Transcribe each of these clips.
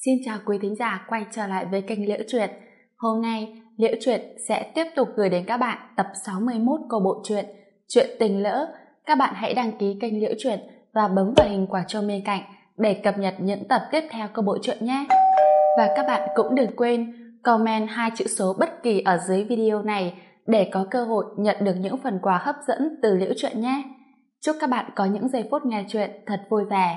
Xin chào quý thính giả quay trở lại với kênh Liễu Truyện. Hôm nay, Liễu Truyện sẽ tiếp tục gửi đến các bạn tập 61 của bộ truyện Chuyện Tình Lỡ. Các bạn hãy đăng ký kênh Liễu Truyện và bấm vào hình quả chuông bên cạnh để cập nhật những tập tiếp theo của bộ truyện nhé. Và các bạn cũng đừng quên comment 2 chữ số bất kỳ ở dưới video này để có cơ hội nhận được những phần quà hấp dẫn từ Liễu Truyện nhé. Chúc các bạn có những giây phút nghe truyện thật vui vẻ.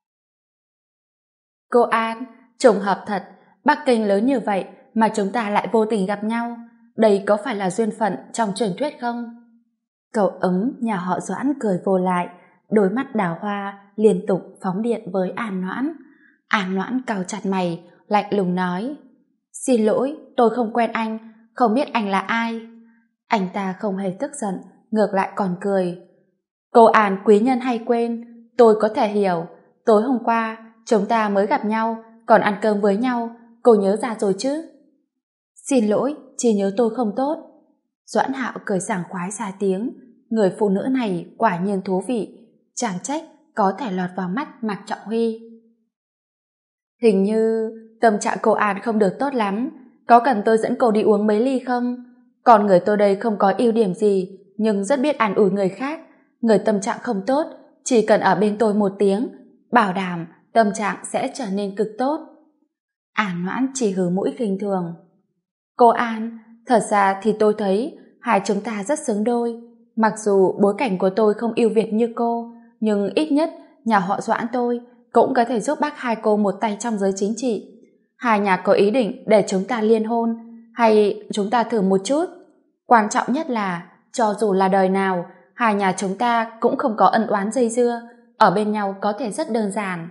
Cô An, trùng hợp thật, Bắc Kinh lớn như vậy mà chúng ta lại vô tình gặp nhau. Đây có phải là duyên phận trong truyền thuyết không? Cậu ấm nhà họ Doãn cười vô lại, đôi mắt đào hoa liên tục phóng điện với An Noãn. An Noãn cau chặt mày, lạnh lùng nói: Xin lỗi, tôi không quen anh, không biết anh là ai. Anh ta không hề tức giận, ngược lại còn cười. Cô An quý nhân hay quên, tôi có thể hiểu. Tối hôm qua chúng ta mới gặp nhau, còn ăn cơm với nhau, cô nhớ ra rồi chứ? Xin lỗi, chỉ nhớ tôi không tốt. Doãn Hạo cười sảng khoái ra tiếng. Người phụ nữ này quả nhiên thú vị, chẳng trách có thể lọt vào mắt Mạc Trọng Huy. Hình như tâm trạng cô An không được tốt lắm, có cần tôi dẫn cô đi uống mấy ly không? Còn người tôi đây không có ưu điểm gì, nhưng rất biết an ủi người khác. Người tâm trạng không tốt, chỉ cần ở bên tôi 1 tiếng, bảo đảm tâm trạng sẽ trở nên cực tốt. An Noãn chỉ hừ mũi khinh thường. Cô An, thật ra thì tôi thấy hai chúng ta rất xứng đôi. Mặc dù bối cảnh của tôi không ưu việt như cô, nhưng ít nhất nhà họ Doãn tôi cũng có thể giúp bác hai cô một tay trong giới chính trị. Hai nhà có ý định để chúng ta liên hôn, hay chúng ta thử một chút? Quan trọng nhất là, cho dù là đời nào, hai nhà chúng ta cũng không có ân oán dây dưa, ở bên nhau có thể rất đơn giản.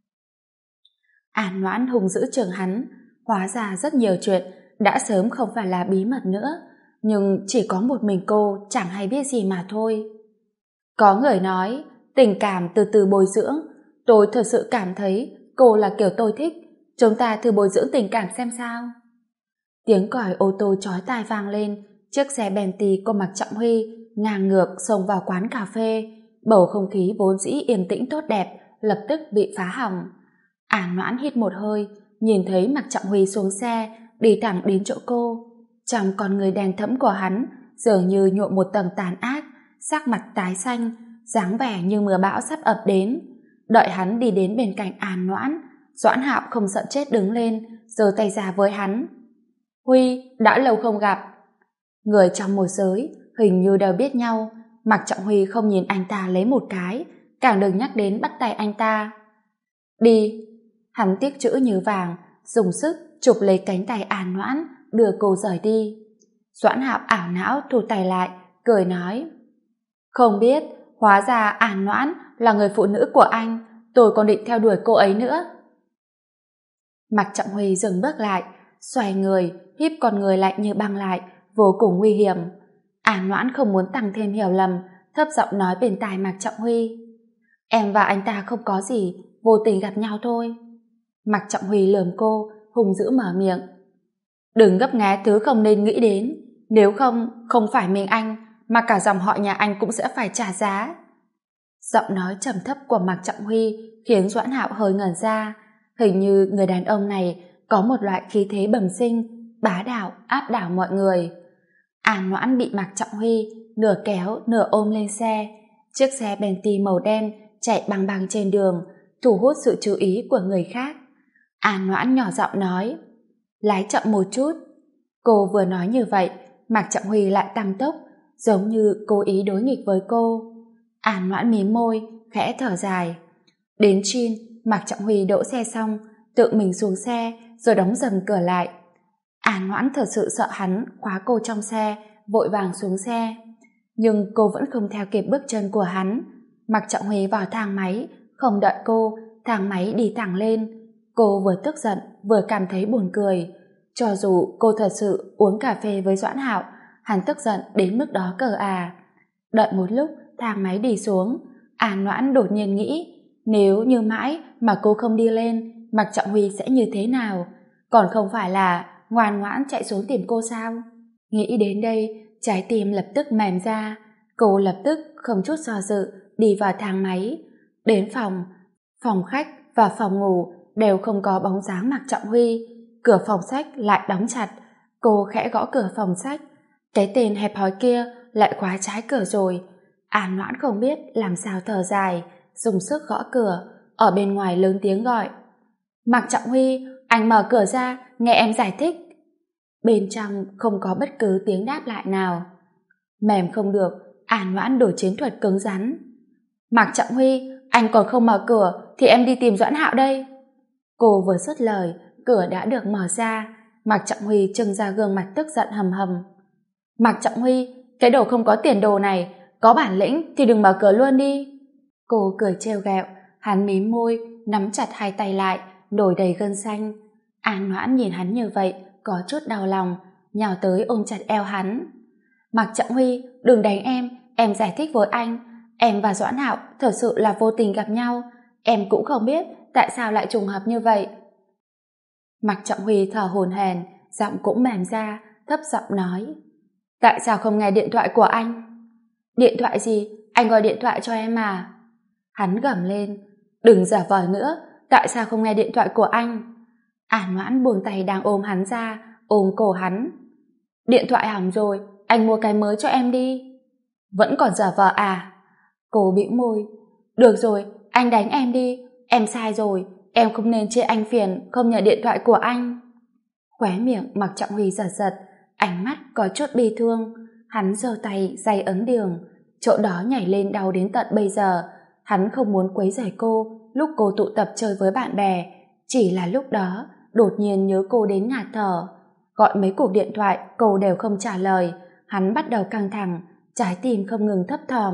An Noãn hung dữ chừng hắn, hóa ra rất nhiều chuyện đã sớm không phải là bí mật nữa, nhưng chỉ có một mình cô chẳng hay biết gì mà thôi. Có người nói, tình cảm từ từ bồi dưỡng, tôi thật sự cảm thấy cô là kiểu tôi thích, chúng ta thử bồi dưỡng tình cảm xem sao. Tiếng còi ô tô chói tai vang lên, chiếc xe Bentley của Mạc Trọng Huy ngang ngược xông vào quán cà phê, bầu không khí vốn dĩ yên tĩnh tốt đẹp lập tức bị phá hỏng. An Noãn hít một hơi, nhìn thấy Mạc Trọng Huy xuống xe, đi thẳng đến chỗ cô. Trong con người đen thẫm của hắn dường như nhuộm một tầng tàn ác, sắc mặt tái xanh, dáng vẻ như mưa bão sắp ập đến. Đợi hắn đi đến bên cạnh An Noãn, Doãn Hạo không sợ chết đứng lên, giơ tay ra với hắn. Huy, đã lâu không gặp. Người trong một giới hình như đều biết nhau. Mạc Trọng Huy không nhìn anh ta lấy một cái, càng đừng nhắc đến bắt tay anh ta. Đi. Hắn tiếc chữ như vàng, dùng sức chụp lấy cánh tay An Noãn, đưa cô rời đi. Doãn Hạo ảo não thu tay lại, cười nói: Không biết, hóa ra An Noãn là người phụ nữ của anh, tôi còn định theo đuổi cô ấy nữa. Mạc Trọng Huy dừng bước lại, xoay người, híp con người lạnh như băng lại, vô cùng nguy hiểm. An Noãn không muốn tăng thêm hiểu lầm, thấp giọng nói bên tai Mạc Trọng Huy: Em và anh ta không có gì, vô tình gặp nhau thôi. Mạc Trọng Huy lườm cô, hung dữ mở miệng: Đừng gấp nghé thứ không nên nghĩ đến, nếu không, không phải mình anh, mà cả dòng họ nhà anh cũng sẽ phải trả giá. Giọng nói trầm thấp của Mạc Trọng Huy khiến Doãn Hạo hơi ngẩn ra, hình như người đàn ông này có một loại khí thế bẩm sinh, bá đạo, áp đảo mọi người. An Noãn bị Mạc Trọng Huy nửa kéo nửa ôm lên xe. Chiếc xe Bentley màu đen chạy băng băng trên đường, thu hút sự chú ý của người khác. An Noãn nhỏ giọng nói: Lái chậm một chút. Cô vừa nói như vậy, Mạc Trọng Huy lại tăng tốc, giống như cố ý đối nghịch với cô. An Noãn mím môi, khẽ thở dài. Đến Chin, Mạc Trọng Huy đỗ xe xong, tự mình xuống xe rồi đóng dầm cửa lại. An Noãn thật sự sợ hắn khóa cô trong xe, vội vàng xuống xe. Nhưng cô vẫn không theo kịp bước chân của hắn. Mạc Trọng Huy vào thang máy, không đợi cô, thang máy đi thẳng lên. Cô vừa tức giận, vừa cảm thấy buồn cười. Cho dù cô thật sự uống cà phê với Doãn Hạo, hắn tức giận đến mức đó cơ à. Đợi một lúc, thang máy đi xuống. An Noãn đột nhiên nghĩ, nếu như mãi mà cô không đi lên, Mạc Trọng Huy sẽ như thế nào? Còn không phải là ngoan ngoãn chạy xuống tìm cô sao? Nghĩ đến đây, trái tim lập tức mềm ra. Cô lập tức không chút do dự đi vào thang máy. Đến phòng khách và phòng ngủ đều không có bóng dáng Mạc Trọng Huy. Cửa phòng sách lại đóng chặt. Cô khẽ gõ cửa phòng sách. Cái tên hẹp hòi kia lại khóa trái cửa rồi. An Noãn không biết làm sao thở dài, dùng sức gõ cửa. Ở bên ngoài lớn tiếng gọi: Mạc Trọng Huy, anh mở cửa ra, nghe em giải thích. Bên trong không có bất cứ tiếng đáp lại nào. Mềm không được, An Noãn đổi chiến thuật cứng rắn. Mạc Trọng Huy, anh còn không mở cửa thì em đi tìm Doãn Hạo đây. Cô vừa dứt lời, cửa đã được mở ra. Mạc Trọng Huy trưng ra gương mặt tức giận hầm hầm. Mạc Trọng Huy, cái đồ không có tiền đồ này, có bản lĩnh thì đừng mở cửa luôn đi. Cô cười trêu ghẹo, hắn mím môi, nắm chặt hai tay lại, nổi đầy gân xanh. An Noãn nhìn hắn như vậy, có chút đau lòng, nhào tới ôm chặt eo hắn. Mạc Trọng Huy, đừng đánh em giải thích với anh. Em và Doãn Hạo thật sự là vô tình gặp nhau, em cũng không biết tại sao lại trùng hợp như vậy. Mạc Trọng Huy thở hổn hển, giọng cũng mềm ra, thấp giọng nói: Tại sao không nghe điện thoại của anh? Điện thoại gì? Anh gọi điện thoại cho em à? Hắn gầm lên: Đừng giả vờ nữa, tại sao không nghe điện thoại của anh? An Noãn buông tay đang ôm hắn ra, ôm cổ hắn. Điện thoại hỏng rồi, anh mua cái mới cho em đi. Vẫn còn giả vờ à? Cô bĩu môi. Được rồi, anh đánh em đi, em sai rồi, em không nên chê anh phiền không nhờ điện thoại của anh. Khóe miệng Mạc Trọng Huy giật giật, ánh mắt có chút bi thương. Hắn giơ tay day ấn đường, chỗ đó nhảy lên đau đến tận bây giờ. Hắn không muốn quấy rầy cô lúc cô tụ tập chơi với bạn bè, chỉ là lúc đó đột nhiên nhớ cô đến ngạt thở. Gọi mấy cuộc điện thoại cô đều không trả lời. Hắn bắt đầu căng thẳng, trái tim không ngừng thấp thỏm.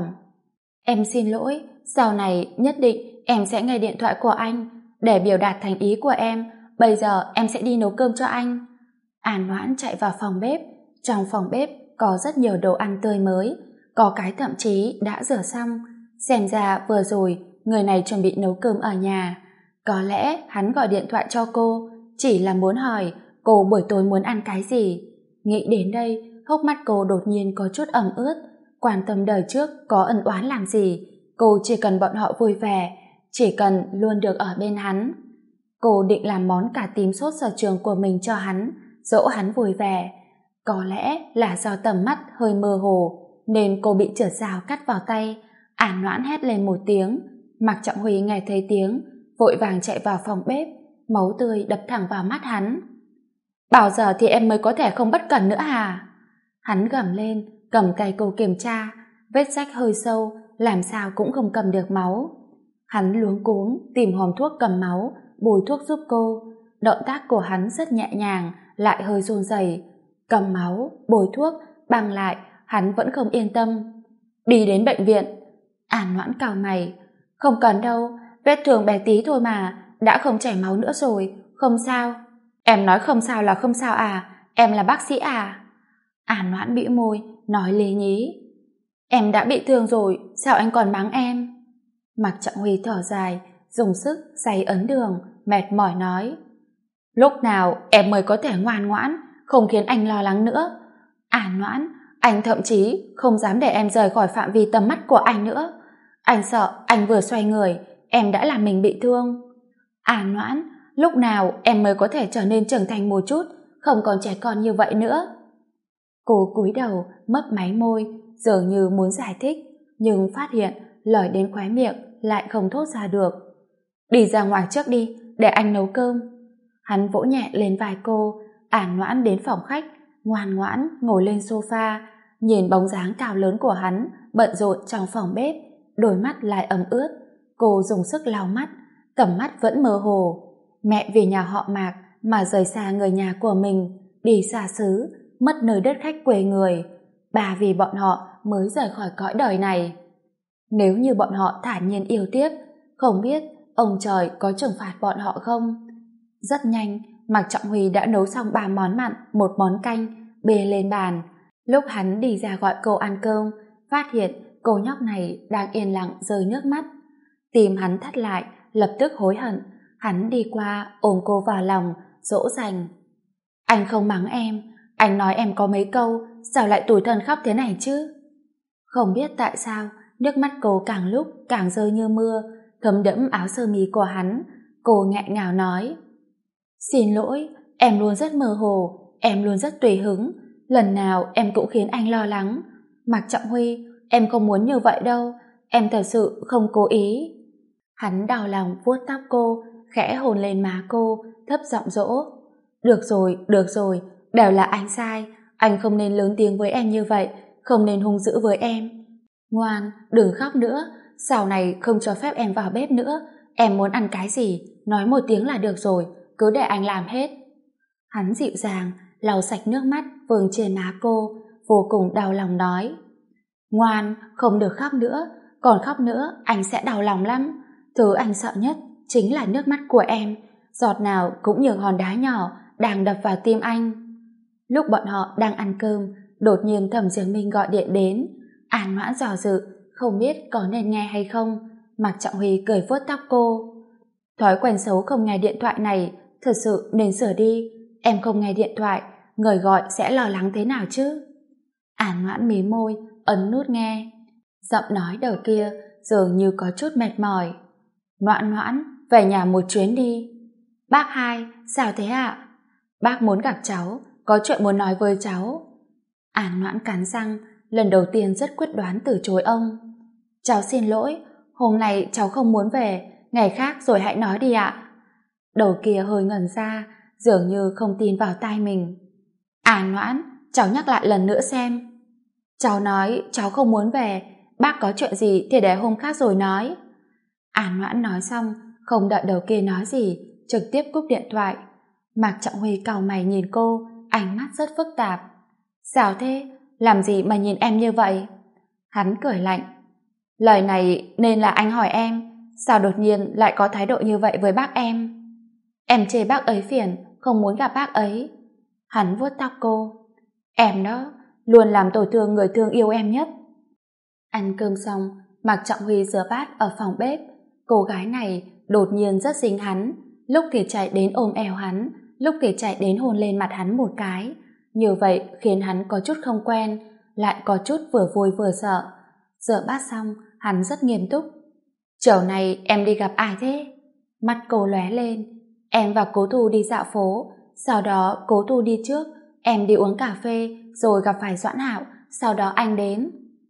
Em xin lỗi, sau này nhất định em sẽ nghe điện thoại của anh. Để biểu đạt thành ý của em, bây giờ em sẽ đi nấu cơm cho anh. An Noãn chạy vào phòng bếp. Trong phòng bếp có rất nhiều đồ ăn tươi mới, có cái thậm chí đã rửa xong. Xem ra vừa rồi người này chuẩn bị nấu cơm ở nhà. Có lẽ hắn gọi điện thoại cho cô chỉ là muốn hỏi cô buổi tối muốn ăn cái gì. Nghĩ đến đây, hốc mắt cô đột nhiên có chút ẩm ướt. Quan tâm đời trước có ân oán làm gì, cô chỉ cần bọn họ vui vẻ, chỉ cần luôn được ở bên hắn. Cô định làm món cà tím sốt sở trường của mình cho hắn, dỗ hắn vui vẻ. Có lẽ là do tầm mắt hơi mơ hồ nên cô bị chửa dao cắt vào tay. An Noãn hét lên một tiếng. Mạc Trọng Huy nghe thấy tiếng, vội vàng chạy vào phòng bếp, máu tươi đập thẳng vào mắt hắn. Bao giờ thì em mới có thể không bất cẩn nữa hả? Hắn gầm lên, cầm tay cô kiểm tra, vết rách hơi sâu, làm sao cũng không cầm được máu. Hắn luống cuống tìm hòm thuốc cầm máu, bôi thuốc giúp cô. Động tác của hắn rất nhẹ nhàng, lại hơi run rẩy. Cầm máu, bôi thuốc, băng lại, hắn vẫn không yên tâm. Đi đến bệnh viện. An Noãn cau mày. Không cần đâu, vết thương bé tí thôi mà, đã không chảy máu nữa rồi, không sao. Em nói không sao là không sao à? Em là bác sĩ à? An Noãn bĩu môi, nói lê nhí. Em đã bị thương rồi, sao anh còn mắng em? Mạc Trọng Huy thở dài, dùng sức day ấn đường, mệt mỏi nói. Lúc nào em mới có thể ngoan ngoãn, không khiến anh lo lắng nữa. An Noãn, anh thậm chí không dám để em rời khỏi phạm vi tầm mắt của anh nữa. Anh sợ anh vừa xoay người, em đã làm mình bị thương. An Noãn, lúc nào em mới có thể trở nên trưởng thành một chút, không còn trẻ con như vậy nữa? Cô cúi đầu, mấp máy môi, dường như muốn giải thích, nhưng phát hiện lời đến khóe miệng lại không thốt ra được. Đi ra ngoài trước đi, để anh nấu cơm. Hắn vỗ nhẹ lên vai cô. An Noãn đến phòng khách, ngoan ngoãn ngồi lên sofa, nhìn bóng dáng cao lớn của hắn bận rộn trong phòng bếp, đôi mắt lại ẩm ướt. Cô dùng sức lau mắt, tầm mắt vẫn mơ hồ. Mẹ vì nhà họ Mạc mà rời xa người nhà của mình, đi xa xứ, mất nơi đất khách quê người. Bà vì bọn họ mới rời khỏi cõi đời này. Nếu như bọn họ thản nhiên yêu tiếp, không biết ông trời có trừng phạt bọn họ không? Rất nhanh, Mạc Trọng Huy đã nấu xong 3 món mặn, 1 món canh, bê lên bàn. Lúc hắn đi ra gọi cô ăn cơm, phát hiện cô nhóc này đang yên lặng rơi nước mắt. Tim hắn thắt lại, lập tức hối hận. Hắn đi qua ôm cô vào lòng, dỗ dành. Anh không mắng em, anh nói em có mấy câu, sao lại tủi thân khóc thế này chứ? Không biết tại sao, nước mắt cô càng lúc càng rơi như mưa, thấm đẫm áo sơ mi của hắn. Cô nghẹn ngào nói, xin lỗi, em luôn rất mơ hồ, em luôn rất tùy hứng, lần nào em cũng khiến anh lo lắng. Mạc Trọng Huy, em không muốn như vậy đâu, em thật sự không cố ý. Hắn đau lòng vuốt tóc cô, khẽ hôn lên má cô, thấp giọng dỗ. Được rồi, đều là anh sai, anh không nên lớn tiếng với em như vậy, không nên hung dữ với em. Ngoan, đừng khóc nữa, sau này không cho phép em vào bếp nữa, em muốn ăn cái gì, nói một tiếng là được rồi, cứ để anh làm hết. Hắn dịu dàng, lau sạch nước mắt vương trên má cô, vô cùng đau lòng nói. Ngoan, không được khóc nữa, còn khóc nữa anh sẽ đau lòng lắm. Thứ anh sợ nhất chính là nước mắt của em, giọt nào cũng như hòn đá nhỏ đang đập vào tim anh. Lúc bọn họ đang ăn cơm, đột nhiên Thẩm Giếng Minh gọi điện đến. An Noãn dò dự, không biết có nên nghe hay không. Mạc Trọng Huy cười vuốt tóc cô. Thói quen xấu không nghe điện thoại này thật sự nên sửa đi. Em không nghe điện thoại, người gọi sẽ lo lắng thế nào chứ? An Noãn mí môi, ấn nút nghe. Giọng nói đầu kia dường như có chút mệt mỏi. Noãn, về nhà một chuyến đi. Bác hai, sao thế ạ? Bác muốn gặp cháu, có chuyện muốn nói với cháu. An Noãn cắn răng, lần đầu tiên rất quyết đoán từ chối ông. Cháu xin lỗi, hôm nay cháu không muốn về, ngày khác rồi hãy nói đi ạ. Đầu kia hơi ngẩn ra, dường như không tin vào tai mình. An Noãn, cháu nhắc lại lần nữa xem. Cháu nói cháu không muốn về, bác có chuyện gì thì để hôm khác rồi nói. An Noãn nói xong, không đợi đầu kia nói gì, trực tiếp cúp điện thoại. Mạc Trọng Huy cau mày nhìn cô, ánh mắt rất phức tạp. Sao thế? Làm gì mà nhìn em như vậy? Hắn cười lạnh. Lời này nên là anh hỏi em, sao đột nhiên lại có thái độ như vậy với bác em? Em chê bác ấy phiền, không muốn gặp bác ấy. Hắn vuốt tóc cô. Em đó, luôn làm tổn thương người thương yêu em nhất. Ăn cơm xong, Mạc Trọng Huy rửa bát ở phòng bếp. Cô gái này đột nhiên rất dính hắn, lúc thì chạy đến ôm eo hắn, lúc thì chạy đến hôn lên mặt hắn một cái. Như vậy khiến hắn có chút không quen, lại có chút vừa vui vừa sợ. Rửa bát xong, hắn rất nghiêm túc. Chiều này em đi gặp ai thế? Mắt cô lóe lên. Em và Cố Thu đi dạo phố, sau đó Cố Thu đi trước, em đi uống cà phê, rồi gặp phải Doãn Hạo, sau đó anh đến.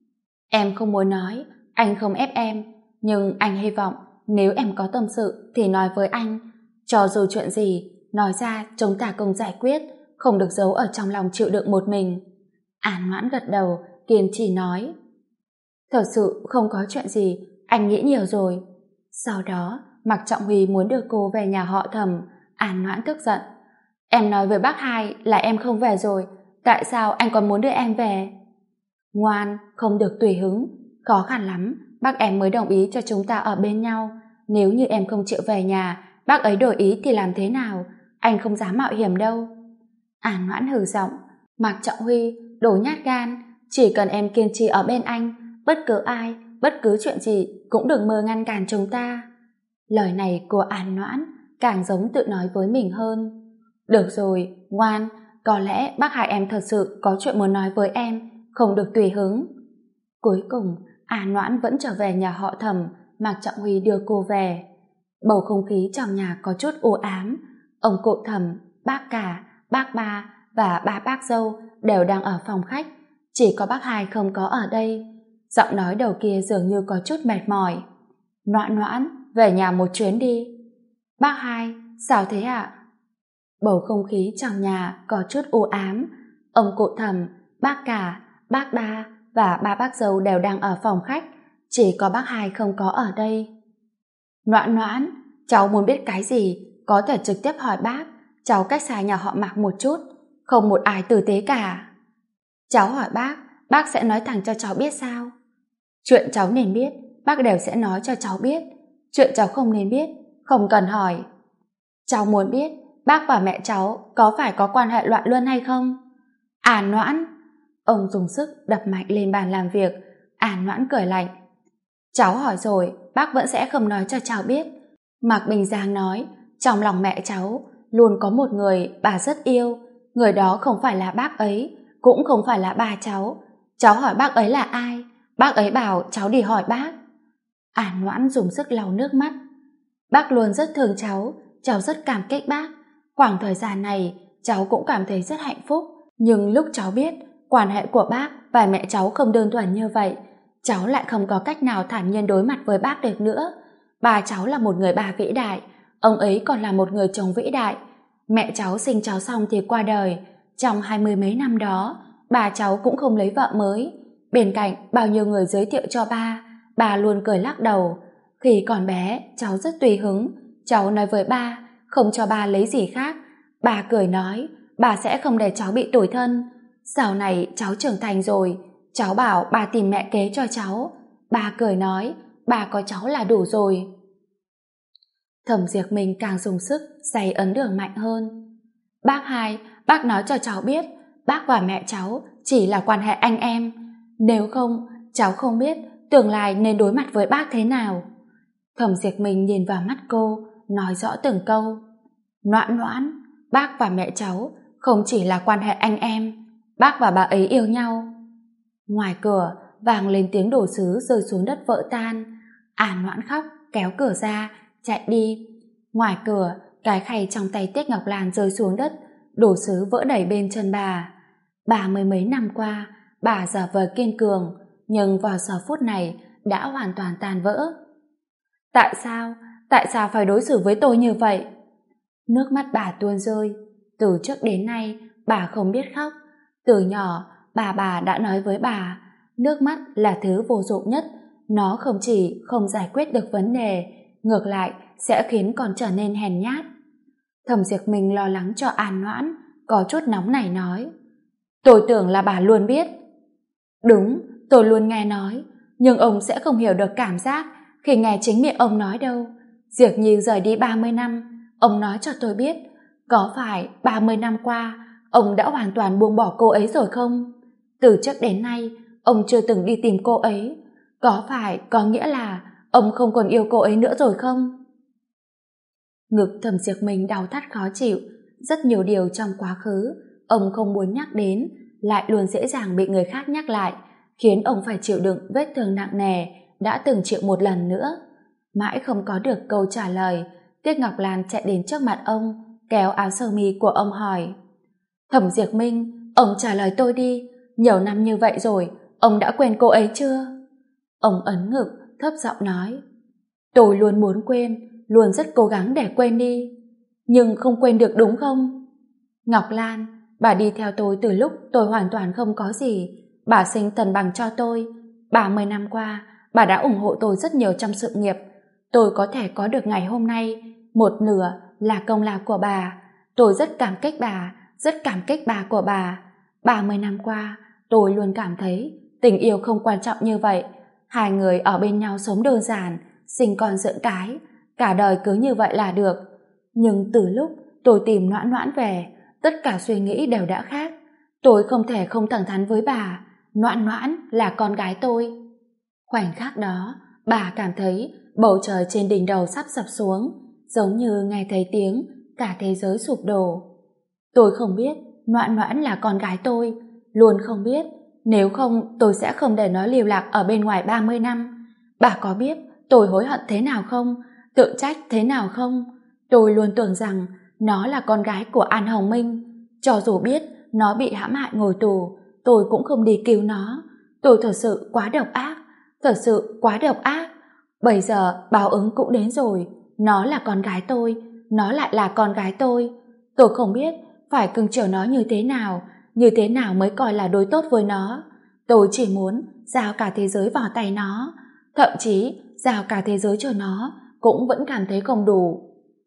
Em không muốn nói, anh không ép em, nhưng anh hy vọng nếu em có tâm sự thì nói với anh. Cho dù chuyện gì, nói ra chúng ta cùng giải quyết, không được giấu ở trong lòng chịu đựng một mình. An Noãn gật đầu, kiên trì nói. Thật sự không có chuyện gì, anh nghĩ nhiều rồi. Sau đó, Mạc Trọng Huy muốn đưa cô về nhà họ Thẩm. An Noãn tức giận. Em nói với bác hai là em không về rồi, tại sao anh còn muốn đưa em về? Ngoan, không được tùy hứng, khó khăn lắm, bác em mới đồng ý cho chúng ta ở bên nhau. Nếu như em không chịu về nhà, bác ấy đổi ý thì làm thế nào? Anh không dám mạo hiểm đâu. An Noãn hừ giọng. Mạc Trọng Huy, đồ nhát gan, chỉ cần em kiên trì ở bên anh, bất cứ ai, bất cứ chuyện gì cũng đừng mơ ngăn cản chúng ta. Lời này của An Noãn càng giống tự nói với mình hơn. Được rồi, ngoan, có lẽ bác hai em thật sự có chuyện muốn nói với em, không được tùy hứng. Cuối cùng, An Noãn vẫn trở về nhà họ Thẩm. Mạc Trọng Huy đưa cô về. Bầu không khí trong nhà có chút u ám. Ông cụ Thẩm, bác cả, bác ba và ba bác dâu đều đang ở phòng khách, chỉ có bác hai không có ở đây. Giọng nói đầu kia dường như có chút mệt mỏi. Noãn, về nhà một chuyến đi. Bác hai, sao thế ạ? Bầu không khí trong nhà có chút u ám. Ông cụ Thẩm, bác cả, bác ba và ba bác dâu đều đang ở phòng khách, chỉ có bác hai không có ở đây. Noãn, cháu muốn biết cái gì có thể trực tiếp hỏi bác, cháu cách xa nhà họ Mạc một chút, không một ai tử tế cả. Cháu hỏi bác sẽ nói thẳng cho cháu biết sao? Chuyện cháu nên biết, bác đều sẽ nói cho cháu biết. Chuyện cháu không nên biết, không cần hỏi. Cháu muốn biết bác và mẹ cháu có phải có quan hệ loạn luân hay không? An Noãn. Ông dùng sức đập mạnh lên bàn làm việc. An Noãn cười lạnh. Cháu hỏi rồi, bác vẫn sẽ không nói cho cháu biết. Mạc Bình Giang nói, trong lòng mẹ cháu luôn có một người bà rất yêu. Người đó không phải là bác ấy, cũng không phải là ba cháu. Cháu hỏi bác ấy là ai? Bác ấy bảo cháu đi hỏi bác. An Noãn dùng sức lau nước mắt. Bác luôn rất thương cháu rất cảm kích bác. Khoảng thời gian này, cháu cũng cảm thấy rất hạnh phúc. Nhưng lúc cháu biết quan hệ của bác và mẹ cháu không đơn thuần như vậy, cháu lại không có cách nào thản nhiên đối mặt với bác được nữa. Bà cháu là một người bà vĩ đại, ông ấy còn là một người chồng vĩ đại. Mẹ cháu sinh cháu xong thì qua đời. Trong 20 mấy năm đó, bà cháu cũng không lấy vợ mới. Bên cạnh bao nhiêu người giới thiệu cho bà luôn cười lắc đầu. Khi còn bé, cháu rất tùy hứng. Cháu nói với ba, không cho ba lấy gì khác. Bà cười nói, bà sẽ không để cháu bị tủi thân. Sau này cháu trưởng thành rồi, cháu bảo bà tìm mẹ kế cho cháu. Bà cười nói, bà có cháu là đủ rồi. Thẩm Diệp Minh càng dùng sức giày ấn đường mạnh hơn. Bác hai, bác nói cho cháu biết, bác và mẹ cháu chỉ là quan hệ anh em. Nếu không, cháu không biết tương lai nên đối mặt với bác thế nào. Thẩm Diệp Minh nhìn vào mắt cô, nói rõ từng câu. Noãn Noãn, bác và mẹ cháu không chỉ là quan hệ anh em, bác và bà ấy yêu nhau. Ngoài cửa vang lên tiếng đồ sứ rơi xuống đất vỡ tan. Noãn khóc kéo cửa ra chạy đi. Ngoài cửa, cái khay trong tay Tiết Ngọc Lan rơi xuống đất, đồ sứ vỡ đầy bên chân bà. 30 mấy năm qua, bà giả vờ kiên cường, nhưng vào giờ phút này đã hoàn toàn tan vỡ. Tại sao phải đối xử với tôi như vậy? Nước mắt bà tuôn rơi. Từ trước đến nay bà không biết khóc. Từ nhỏ bà đã nói với bà, nước mắt là thứ vô dụng nhất. Nó không chỉ không giải quyết được vấn đề, ngược lại sẽ khiến con trở nên hèn nhát. Thẩm Diệp Minh lo lắng cho An Noãn, có chút nóng nảy nói, tôi tưởng là bà luôn biết. Đúng, tôi luôn nghe nói, nhưng ông sẽ không hiểu được cảm giác khi nghe chính miệng ông nói đâu. Diệp Nhi rời đi 30 năm, ông nói cho tôi biết, có phải 30 năm qua ông đã hoàn toàn buông bỏ cô ấy rồi không? Từ trước đến nay ông chưa từng đi tìm cô ấy, có phải có nghĩa là ông không còn yêu cô ấy nữa rồi không? Ngực Thẩm Diệp Minh đau thắt khó chịu. Rất nhiều điều trong quá khứ ông không muốn nhắc đến lại luôn dễ dàng bị người khác nhắc lại, khiến ông phải chịu đựng vết thương nặng nề đã từng chịu một lần nữa. Mãi không có được câu trả lời, Tiết Ngọc Lan chạy đến trước mặt ông, kéo áo sơ mi của ông hỏi, Thẩm Diệp Minh, ông trả lời tôi đi, nhiều năm như vậy rồi ông đã quên cô ấy chưa? Ông ấn ngực thấp giọng nói, tôi luôn muốn quên, luôn rất cố gắng để quên đi, nhưng không quên được đúng không? Ngọc Lan, bà đi theo tôi từ lúc tôi hoàn toàn không có gì, bà sinh tần bằng cho tôi. 30 năm qua bà đã ủng hộ tôi rất nhiều trong sự nghiệp. Tôi có thể có được ngày hôm nay, một nửa là công lao của bà. Tôi rất cảm kích bà, rất cảm kích bà của bà. 30 năm qua tôi luôn cảm thấy tình yêu không quan trọng như vậy. Hai người ở bên nhau sống đơn giản, sinh con dưỡng cái, cả đời cứ như vậy là được. Nhưng từ lúc tôi tìm Noãn Noãn về, tất cả suy nghĩ đều đã khác. Tôi không thể không thẳng thắn với bà, Noãn Noãn là con gái tôi. Khoảnh khắc đó bà cảm thấy bầu trời trên đỉnh đầu sắp sập xuống, giống như nghe thấy tiếng cả thế giới sụp đổ. Tôi không biết Noãn Noãn là con gái tôi, luôn không biết. Nếu không tôi sẽ không để nó lưu lạc ở bên ngoài 30 năm. Bà có biết tôi hối hận thế nào không? Tự trách thế nào không? Tôi luôn tưởng rằng nó là con gái của An Hồng Minh. Cho dù biết nó bị hãm hại ngồi tù, tôi cũng không đi cứu nó. Tôi thật sự quá độc ác, thật sự quá độc ác. Bây giờ báo ứng cũng đến rồi. Nó là con gái tôi, nó lại là con gái tôi. Tôi không biết phải cưng chiều nó như thế nào mới coi là đối tốt với nó. Tôi chỉ muốn giao cả thế giới vào tay nó, thậm chí giao cả thế giới cho nó cũng vẫn cảm thấy không đủ.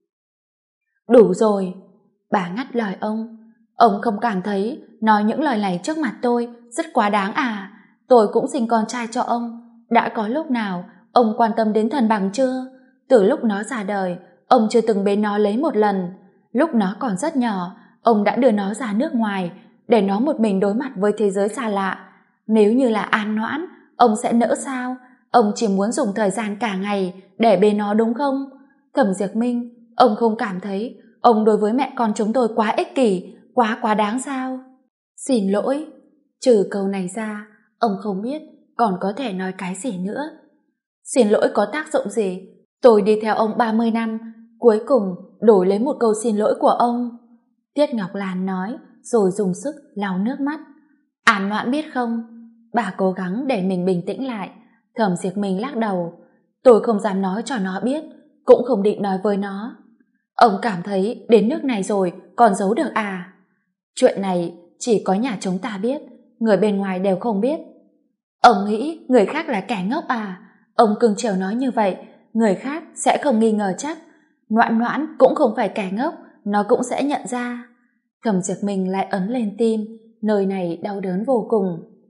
Đủ rồi. Bà ngắt lời ông không cảm thấy nói những lời này trước mặt tôi rất quá đáng à? Tôi cũng sinh con trai cho ông, đã có lúc nào ông quan tâm đến Thần Bằng chưa? Từ lúc nó ra đời ông chưa từng bế nó lấy một lần. Lúc nó còn rất nhỏ ông đã đưa nó ra nước ngoài để nó một mình đối mặt với thế giới xa lạ. Nếu như là An Noãn, ông sẽ nỡ sao? Ông chỉ muốn dùng thời gian cả ngày để bế nó đúng không? Thẩm Diệp Minh, ông không cảm thấy ông đối với mẹ con chúng tôi quá ích kỷ, quá đáng sao? Xin lỗi. Trừ câu này ra ông không biết còn có thể nói cái gì nữa. Xin lỗi có tác dụng gì? Tôi đi theo ông 30 năm, cuối cùng đổi lấy một câu xin lỗi của ông. Tiết Ngọc Lan nói, rồi dùng sức lau nước mắt. An Noãn biết không? Bà cố gắng để mình bình tĩnh lại. Thẩm Diệp Minh lắc đầu. Tôi không dám nói cho nó biết, cũng không định nói với nó. Ông cảm thấy đến nước này rồi còn giấu được à? Chuyện này chỉ có nhà chúng ta biết, người bên ngoài đều không biết. Ông nghĩ người khác là kẻ ngốc à? Ông cưng chiều nói như vậy, người khác sẽ không nghi ngờ chắc. Noãn Noãn cũng không phải kẻ ngốc, nó cũng sẽ nhận ra. Thẩm Diệp Minh lại ấn lên tim, nơi này đau đớn vô cùng.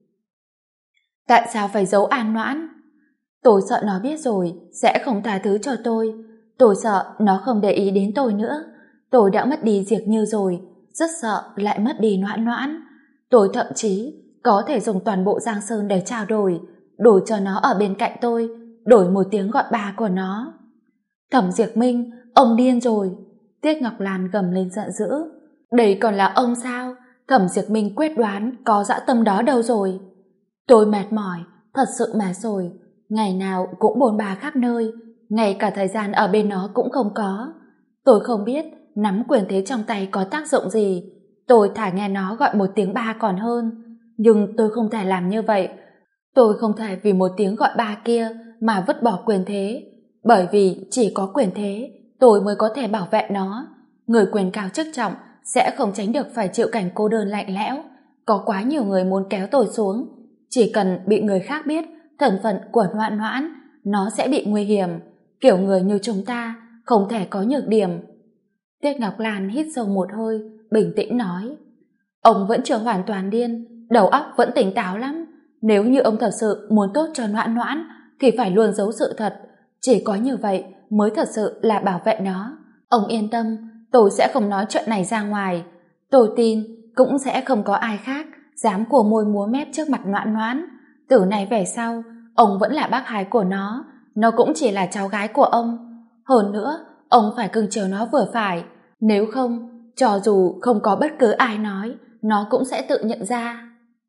Tại sao phải giấu An Noãn? Tôi sợ nó biết rồi sẽ không tha thứ cho tôi. Tôi sợ nó không để ý đến tôi nữa. Tôi đã mất đi Diệp Như rồi, rất sợ lại mất đi Noãn Noãn. Tôi thậm chí có thể dùng toàn bộ Giang Sơn để trao đổi cho nó ở bên cạnh tôi, đổi một tiếng gọi bà của nó. Thẩm Diệp Minh, ông điên rồi. Tiết Ngọc Lan gầm lên giận dữ. Đây còn là ông sao? Thẩm Diệp Minh quyết đoán có dã tâm đó đâu rồi? Tôi mệt mỏi, thật sự mệt rồi. Ngày nào cũng bôn ba khắp nơi, ngay cả thời gian ở bên nó cũng không có. Tôi không biết nắm quyền thế trong tay có tác dụng gì. Tôi thà nghe nó gọi một tiếng ba còn hơn. Nhưng tôi không thể làm như vậy. Tôi không thể vì một tiếng gọi ba kia mà vứt bỏ quyền thế. Bởi vì chỉ có quyền thế, tôi mới có thể bảo vệ nó. Người quyền cao chức trọng sẽ không tránh được phải chịu cảnh cô đơn lạnh lẽo. Có quá nhiều người muốn kéo tôi xuống. Chỉ cần bị người khác biết thân phận của Noãn Noãn, nó sẽ bị nguy hiểm. Kiểu người như chúng ta không thể có nhược điểm. Tiết Ngọc Lan hít sâu một hơi, bình tĩnh nói. Ông vẫn chưa hoàn toàn điên, đầu óc vẫn tỉnh táo lắm. Nếu như ông thật sự muốn tốt cho Noãn Noãn thì phải luôn giấu sự thật. Chỉ có như vậy mới thật sự là bảo vệ nó. Ông yên tâm, tôi sẽ không nói chuyện này ra ngoài. Tôi tin cũng sẽ không có ai khác dám của môi múa mép trước mặt Noãn Noãn. Từ nay về sau, ông vẫn là bác hai của nó cũng chỉ là cháu gái của ông. Hơn nữa, ông phải cưng chiều nó vừa phải. Nếu không, cho dù không có bất cứ ai nói, nó cũng sẽ tự nhận ra.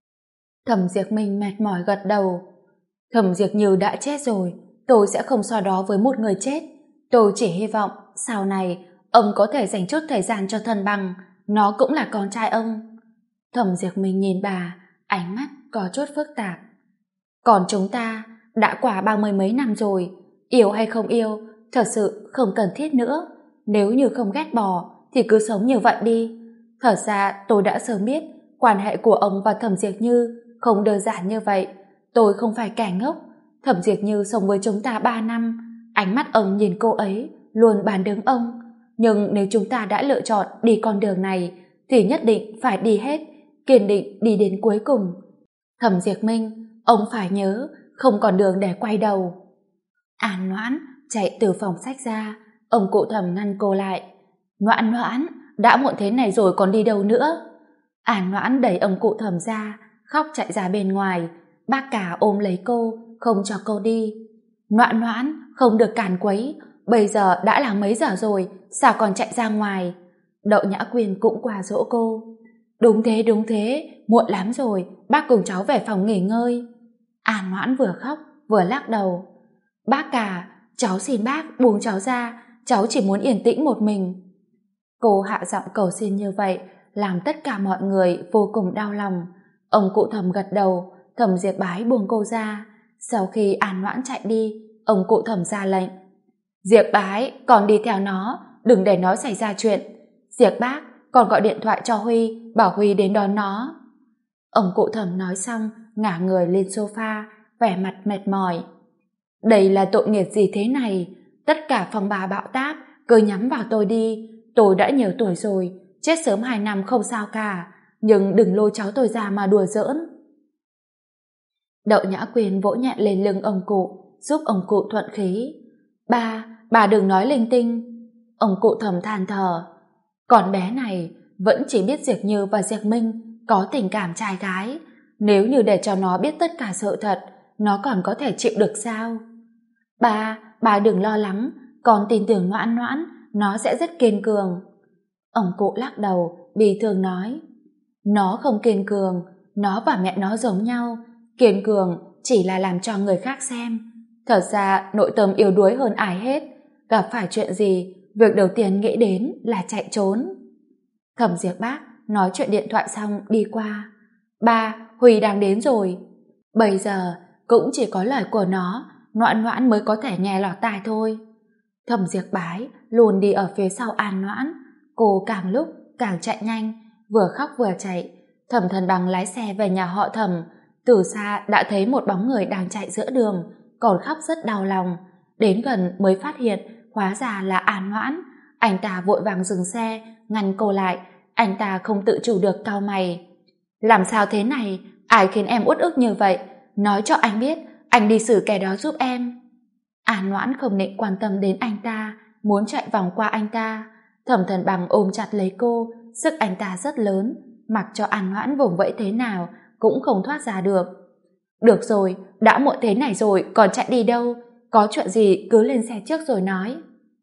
Thẩm Diệp Minh mệt mỏi gật đầu. Thẩm Diệp Như đã chết rồi, tôi sẽ không so đo với một người chết. Tôi chỉ hy vọng sau này ông có thể dành chút thời gian cho thân bằng, nó cũng là con trai ông. Thẩm Diệp Minh nhìn bà, ánh mắt có chút phức tạp. Còn chúng ta đã qua 30 mấy năm rồi, yêu hay không yêu thật sự không cần thiết nữa. Nếu như không ghét bỏ thì cứ sống như vậy đi. Thật ra tôi đã sớm biết quan hệ của ông và Thẩm Diệp Như không đơn giản như vậy. Tôi không phải kẻ ngốc. Thẩm Diệp Như sống với chúng ta 3 năm, ánh mắt ông nhìn cô ấy luôn bàn đứng ông. Nhưng nếu chúng ta đã lựa chọn đi con đường này thì nhất định phải đi hết, kiên định đi đến cuối cùng. Thẩm Diệp Minh, ông phải nhớ không còn đường để quay đầu. An Noãn chạy từ phòng sách ra, ông cụ Thẩm ngăn cô lại. Noãn Noãn, đã muộn thế này rồi còn đi đâu nữa? An Noãn đẩy ông cụ Thẩm ra, khóc chạy ra bên ngoài. Bác cả ôm lấy cô, không cho cô đi. Noãn Noãn, không được càn quấy, bây giờ đã là mấy giờ rồi, sao còn chạy ra ngoài? Đậu Nhã Quyên cũng qua dỗ cô. Đúng thế, muộn lắm rồi, bác cùng cháu về phòng nghỉ ngơi. An Noãn vừa khóc vừa lắc đầu. Bác cả, cháu xin bác buông cháu ra, cháu chỉ muốn yên tĩnh một mình. Cô hạ giọng cầu xin như vậy làm tất cả mọi người vô cùng đau lòng. Ông cụ Thẩm gật đầu, Thẩm Diệp Bái buông cô ra. Sau khi An Noãn chạy đi, ông cụ Thẩm ra lệnh. Diệp Bái, con đi theo nó, đừng để nó xảy ra chuyện. Diệp bác, con gọi điện thoại cho Huy, bảo Huy đến đón nó. Ông cụ Thẩm nói xong, ngả người lên sofa, vẻ mặt mệt mỏi. Đây là tội nghiệp gì thế này? Tất cả phòng bà bão táp cứ nhắm vào tôi đi. Tôi đã nhiều tuổi rồi, chết sớm 2 năm không sao cả, nhưng đừng lôi cháu tôi ra mà đùa giỡn. Đậu Nhã Quyên vỗ nhẹ lên lưng ông cụ, giúp ông cụ thuận khí. Bà đừng nói linh tinh. Ông cụ Thẩm than thở. Con bé này vẫn chỉ biết Diệp Như và Diệp Minh có tình cảm trai gái. Nếu như để cho nó biết tất cả sự thật, nó còn có thể chịu được sao? Bà đừng lo lắng, con tin tưởng Noãn Noãn, nó sẽ rất kiên cường. Ông cụ lắc đầu, bi thương nói. Nó không kiên cường, nó và mẹ nó giống nhau. Kiên cường chỉ là làm cho người khác xem. Thật ra nội tâm yếu đuối hơn ai hết. gặp phải chuyện gì, việc đầu tiên nghĩ đến là chạy trốn. Thẩm Diệp Bác nói chuyện điện thoại xong đi qua. Ba, Huy đang đến rồi. Bây giờ cũng chỉ có lời của nó, Noãn Noãn mới có thể nghe lọt tai thôi. Thẩm Diệp Bái luôn đi ở phía sau An Noãn. Cô càng lúc càng chạy nhanh, vừa khóc vừa chạy. Thẩm Thần Bằng lái xe về nhà họ Thẩm, từ xa đã thấy một bóng người đang chạy giữa đường, còn khóc rất đau lòng. Đến gần mới phát hiện hóa ra là An Noãn. Anh ta vội vàng dừng xe, ngăn cô lại. Anh ta không tự chủ được cau mày. Làm sao thế này? Ai khiến em uất ức như vậy? Nói cho anh biết, anh đi xử kẻ đó giúp em. An Noãn không định quan tâm đến anh ta, muốn chạy vòng qua anh ta. Thẩm Thần Bằng ôm chặt lấy cô, sức anh ta rất lớn, mặc cho An Noãn vùng vẫy thế nào cũng không thoát ra được. Được rồi, đã muộn thế này rồi còn chạy đi đâu? Có chuyện gì cứ lên xe trước rồi nói.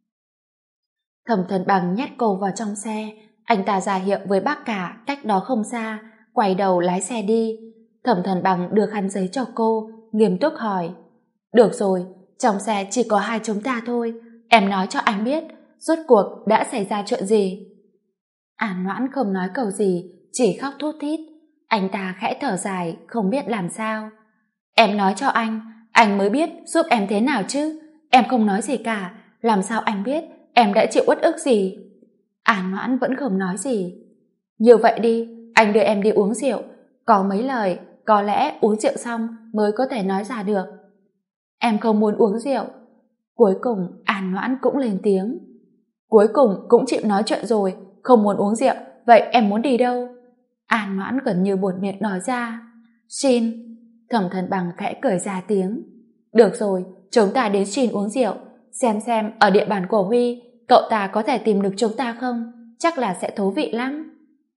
Thẩm Thần Bằng nhét cô vào trong xe, anh ta ra hiệu với bác cả cách đó không xa, quay đầu lái xe đi. Thẩm Thần Bằng đưa khăn giấy cho cô, nghiêm túc hỏi. Được rồi, trong xe chỉ có hai chúng ta thôi, em nói cho anh biết, rốt cuộc đã xảy ra chuyện gì? An Noãn không nói câu gì, chỉ khóc thút thít. Anh ta khẽ thở dài, không biết làm sao. Em nói cho anh mới biết giúp em thế nào chứ. Em không nói gì cả, làm sao anh biết em đã chịu uất ức gì? An Noãn vẫn không nói gì. Như vậy đi, anh đưa em đi uống rượu. Có mấy lời, có lẽ uống rượu xong mới có thể nói ra được. Em không muốn uống rượu. Cuối cùng An Noãn cũng lên tiếng. Cuối cùng cũng chịu nói chuyện rồi, không muốn uống rượu, vậy em muốn đi đâu? An Noãn gần như buột miệng nói ra. Shin. Thẩm Thần Bằng khẽ cười ra tiếng. Được rồi, chúng ta đến Shin uống rượu, xem ở địa bàn của Huy cậu ta có thể tìm được chúng ta không? Chắc là sẽ thú vị lắm.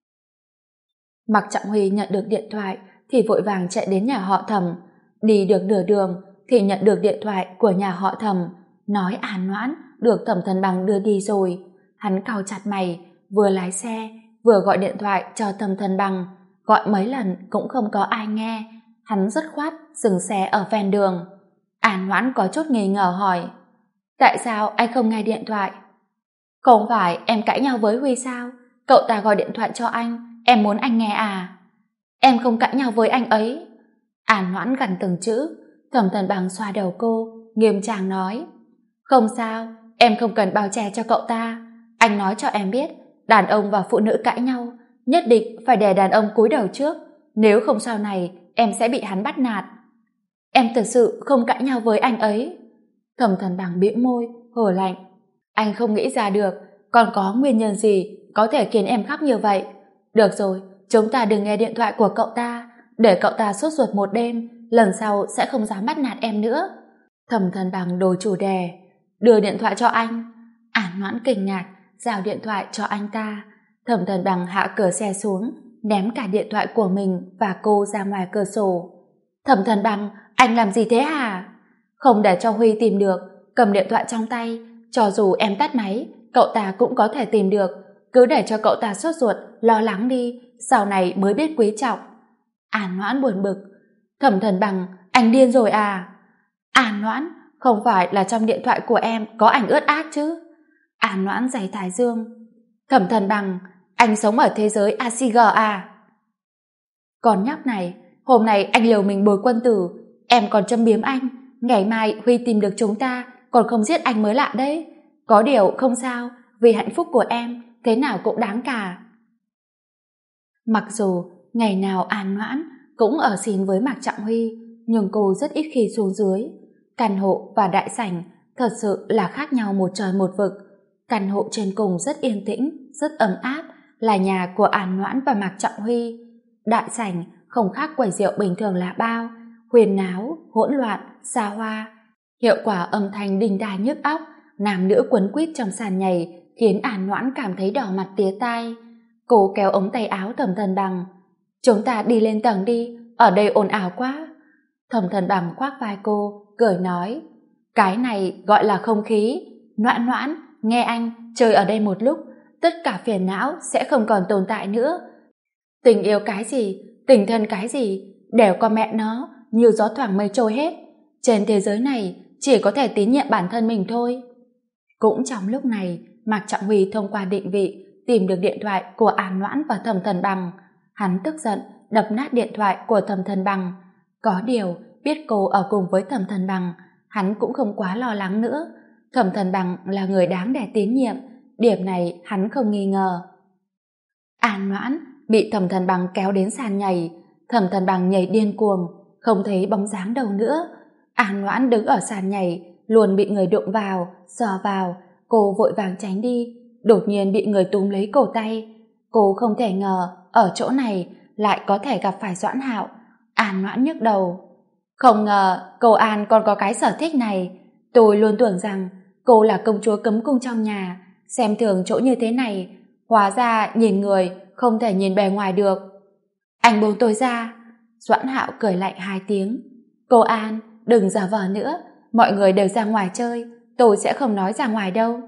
Mạc Trọng Huy nhận được điện thoại thì vội vàng chạy đến nhà họ Thẩm. Đi được nửa đường thì nhận được điện thoại của nhà họ Thẩm, nói An Noãn được Thẩm Thần Bằng đưa đi rồi. Hắn cau chặt mày, vừa lái xe vừa gọi điện thoại cho Thẩm Thần Bằng, gọi mấy lần cũng không có ai nghe. Hắn dứt khoát dừng xe ở ven đường. An Noãn có chút nghi ngờ hỏi, tại sao anh không nghe điện thoại? Không phải em cãi nhau với Huy sao? Cậu ta gọi điện thoại cho anh, em muốn anh nghe à? Em không cãi nhau với anh ấy. An Noãn gằn từng chữ. Thẩm Thần Bằng xoa đầu cô, nghiêm trang nói, không sao, em không cần bao che cho cậu ta. Anh nói cho em biết, đàn ông và phụ nữ cãi nhau nhất định phải để đàn ông cúi đầu trước, nếu không sau này em sẽ bị hắn bắt nạt. Em thật sự không cãi nhau với anh ấy. Thẩm Thần Bằng bĩu môi, hờ lạnh. Anh không nghĩ ra được còn có nguyên nhân gì có thể khiến em khóc như vậy. Được rồi, chúng ta đừng nghe điện thoại của cậu ta, để cậu ta sốt ruột một đêm, lần sau sẽ không dám bắt nạt em nữa. Thẩm Thần Bằng đổi chủ đề. Đưa điện thoại cho anh. An Noãn kinh ngạc, giao điện thoại cho anh ta. Thẩm Thần Bằng hạ cửa xe xuống, ném cả điện thoại của mình và cô ra ngoài cửa sổ. Thẩm Thần Bằng, anh làm gì thế hả? Không để cho Huy tìm được, cầm điện thoại trong tay, cho dù em tắt máy, cậu ta cũng có thể tìm được. Cứ để cho cậu ta sốt ruột, lo lắng đi, sau này mới biết quý trọng. An Noãn buồn bực. Thẩm Thần Bằng, anh điên rồi à? An Noãn, không phải là trong điện thoại của em có ảnh ướt át chứ? An Noãn giày thái dương. Thẩm Thần Bằng, anh sống ở thế giới ACG à? Con nhóc này, hôm nay anh liều mình bồi quân tử, em còn châm biếm anh, ngày mai Huy tìm được chúng ta còn không giết anh mới lạ đấy. Có điều không sao, vì hạnh phúc của em thế nào cũng đáng cả. Mặc dù ngày nào An Noãn cũng ở xin với Mạc Trọng Huy, nhưng cô rất ít khi xuống dưới. Căn hộ và đại sảnh thật sự là khác nhau một trời một vực. Căn hộ trên cùng rất yên tĩnh, rất ấm áp, là nhà của An Noãn và Mạc Trọng Huy. Đại sảnh không khác quầy rượu bình thường là bao, huyền náo, hỗn loạn, xa hoa. Hiệu quả âm thanh đinh tai nhức óc, nam nữ quấn quýt trong sàn nhảy khiến An Noãn cảm thấy đỏ mặt tía tai. Cô kéo ống tay áo Thẩm Thần Bằng. Chúng ta đi lên tầng đi, ở đây ồn ào quá. Thẩm Thần Bằng khoác vai cô, cười nói, cái này gọi là không khí. Noãn Noãn, nghe anh, chơi ở đây một lúc, tất cả phiền não sẽ không còn tồn tại nữa. Tình yêu cái gì, tình thân cái gì, đều con mẹ nó, như gió thoảng mây trôi hết. Trên thế giới này, chỉ có thể tín nhiệm bản thân mình thôi. Cũng trong lúc này, Mạc Trọng Huy thông qua định vị tìm được điện thoại của An Noãn và Thẩm Thần Bằng. Hắn tức giận đập nát điện thoại của Thẩm Thần Bằng. Có điều, biết cô ở cùng với Thẩm Thần Bằng, hắn cũng không quá lo lắng nữa. Thẩm Thần Bằng là người đáng để tín nhiệm, điểm này hắn không nghi ngờ. An Noãn bị Thẩm Thần Bằng kéo đến sàn nhảy. Thẩm Thần Bằng nhảy điên cuồng, không thấy bóng dáng đâu nữa. An Noãn đứng ở sàn nhảy, luôn bị người đụng vào, sờ vào. Cô vội vàng tránh đi, đột nhiên bị người túm lấy cổ tay. Cô không thể ngờ ở chỗ này lại có thể gặp phải Doãn Hạo. An Noãn nhức đầu. Không ngờ cô An còn có cái sở thích này. Tôi luôn tưởng rằng cô là công chúa cấm cung trong nhà, xem thường chỗ như thế này. Hóa ra nhìn người không thể nhìn bề ngoài được. Anh buông tôi ra. Doãn Hạo cười lạnh 2 tiếng. Cô An, đừng giả vờ nữa. Mọi người đều ra ngoài chơi, tôi sẽ không nói ra ngoài đâu.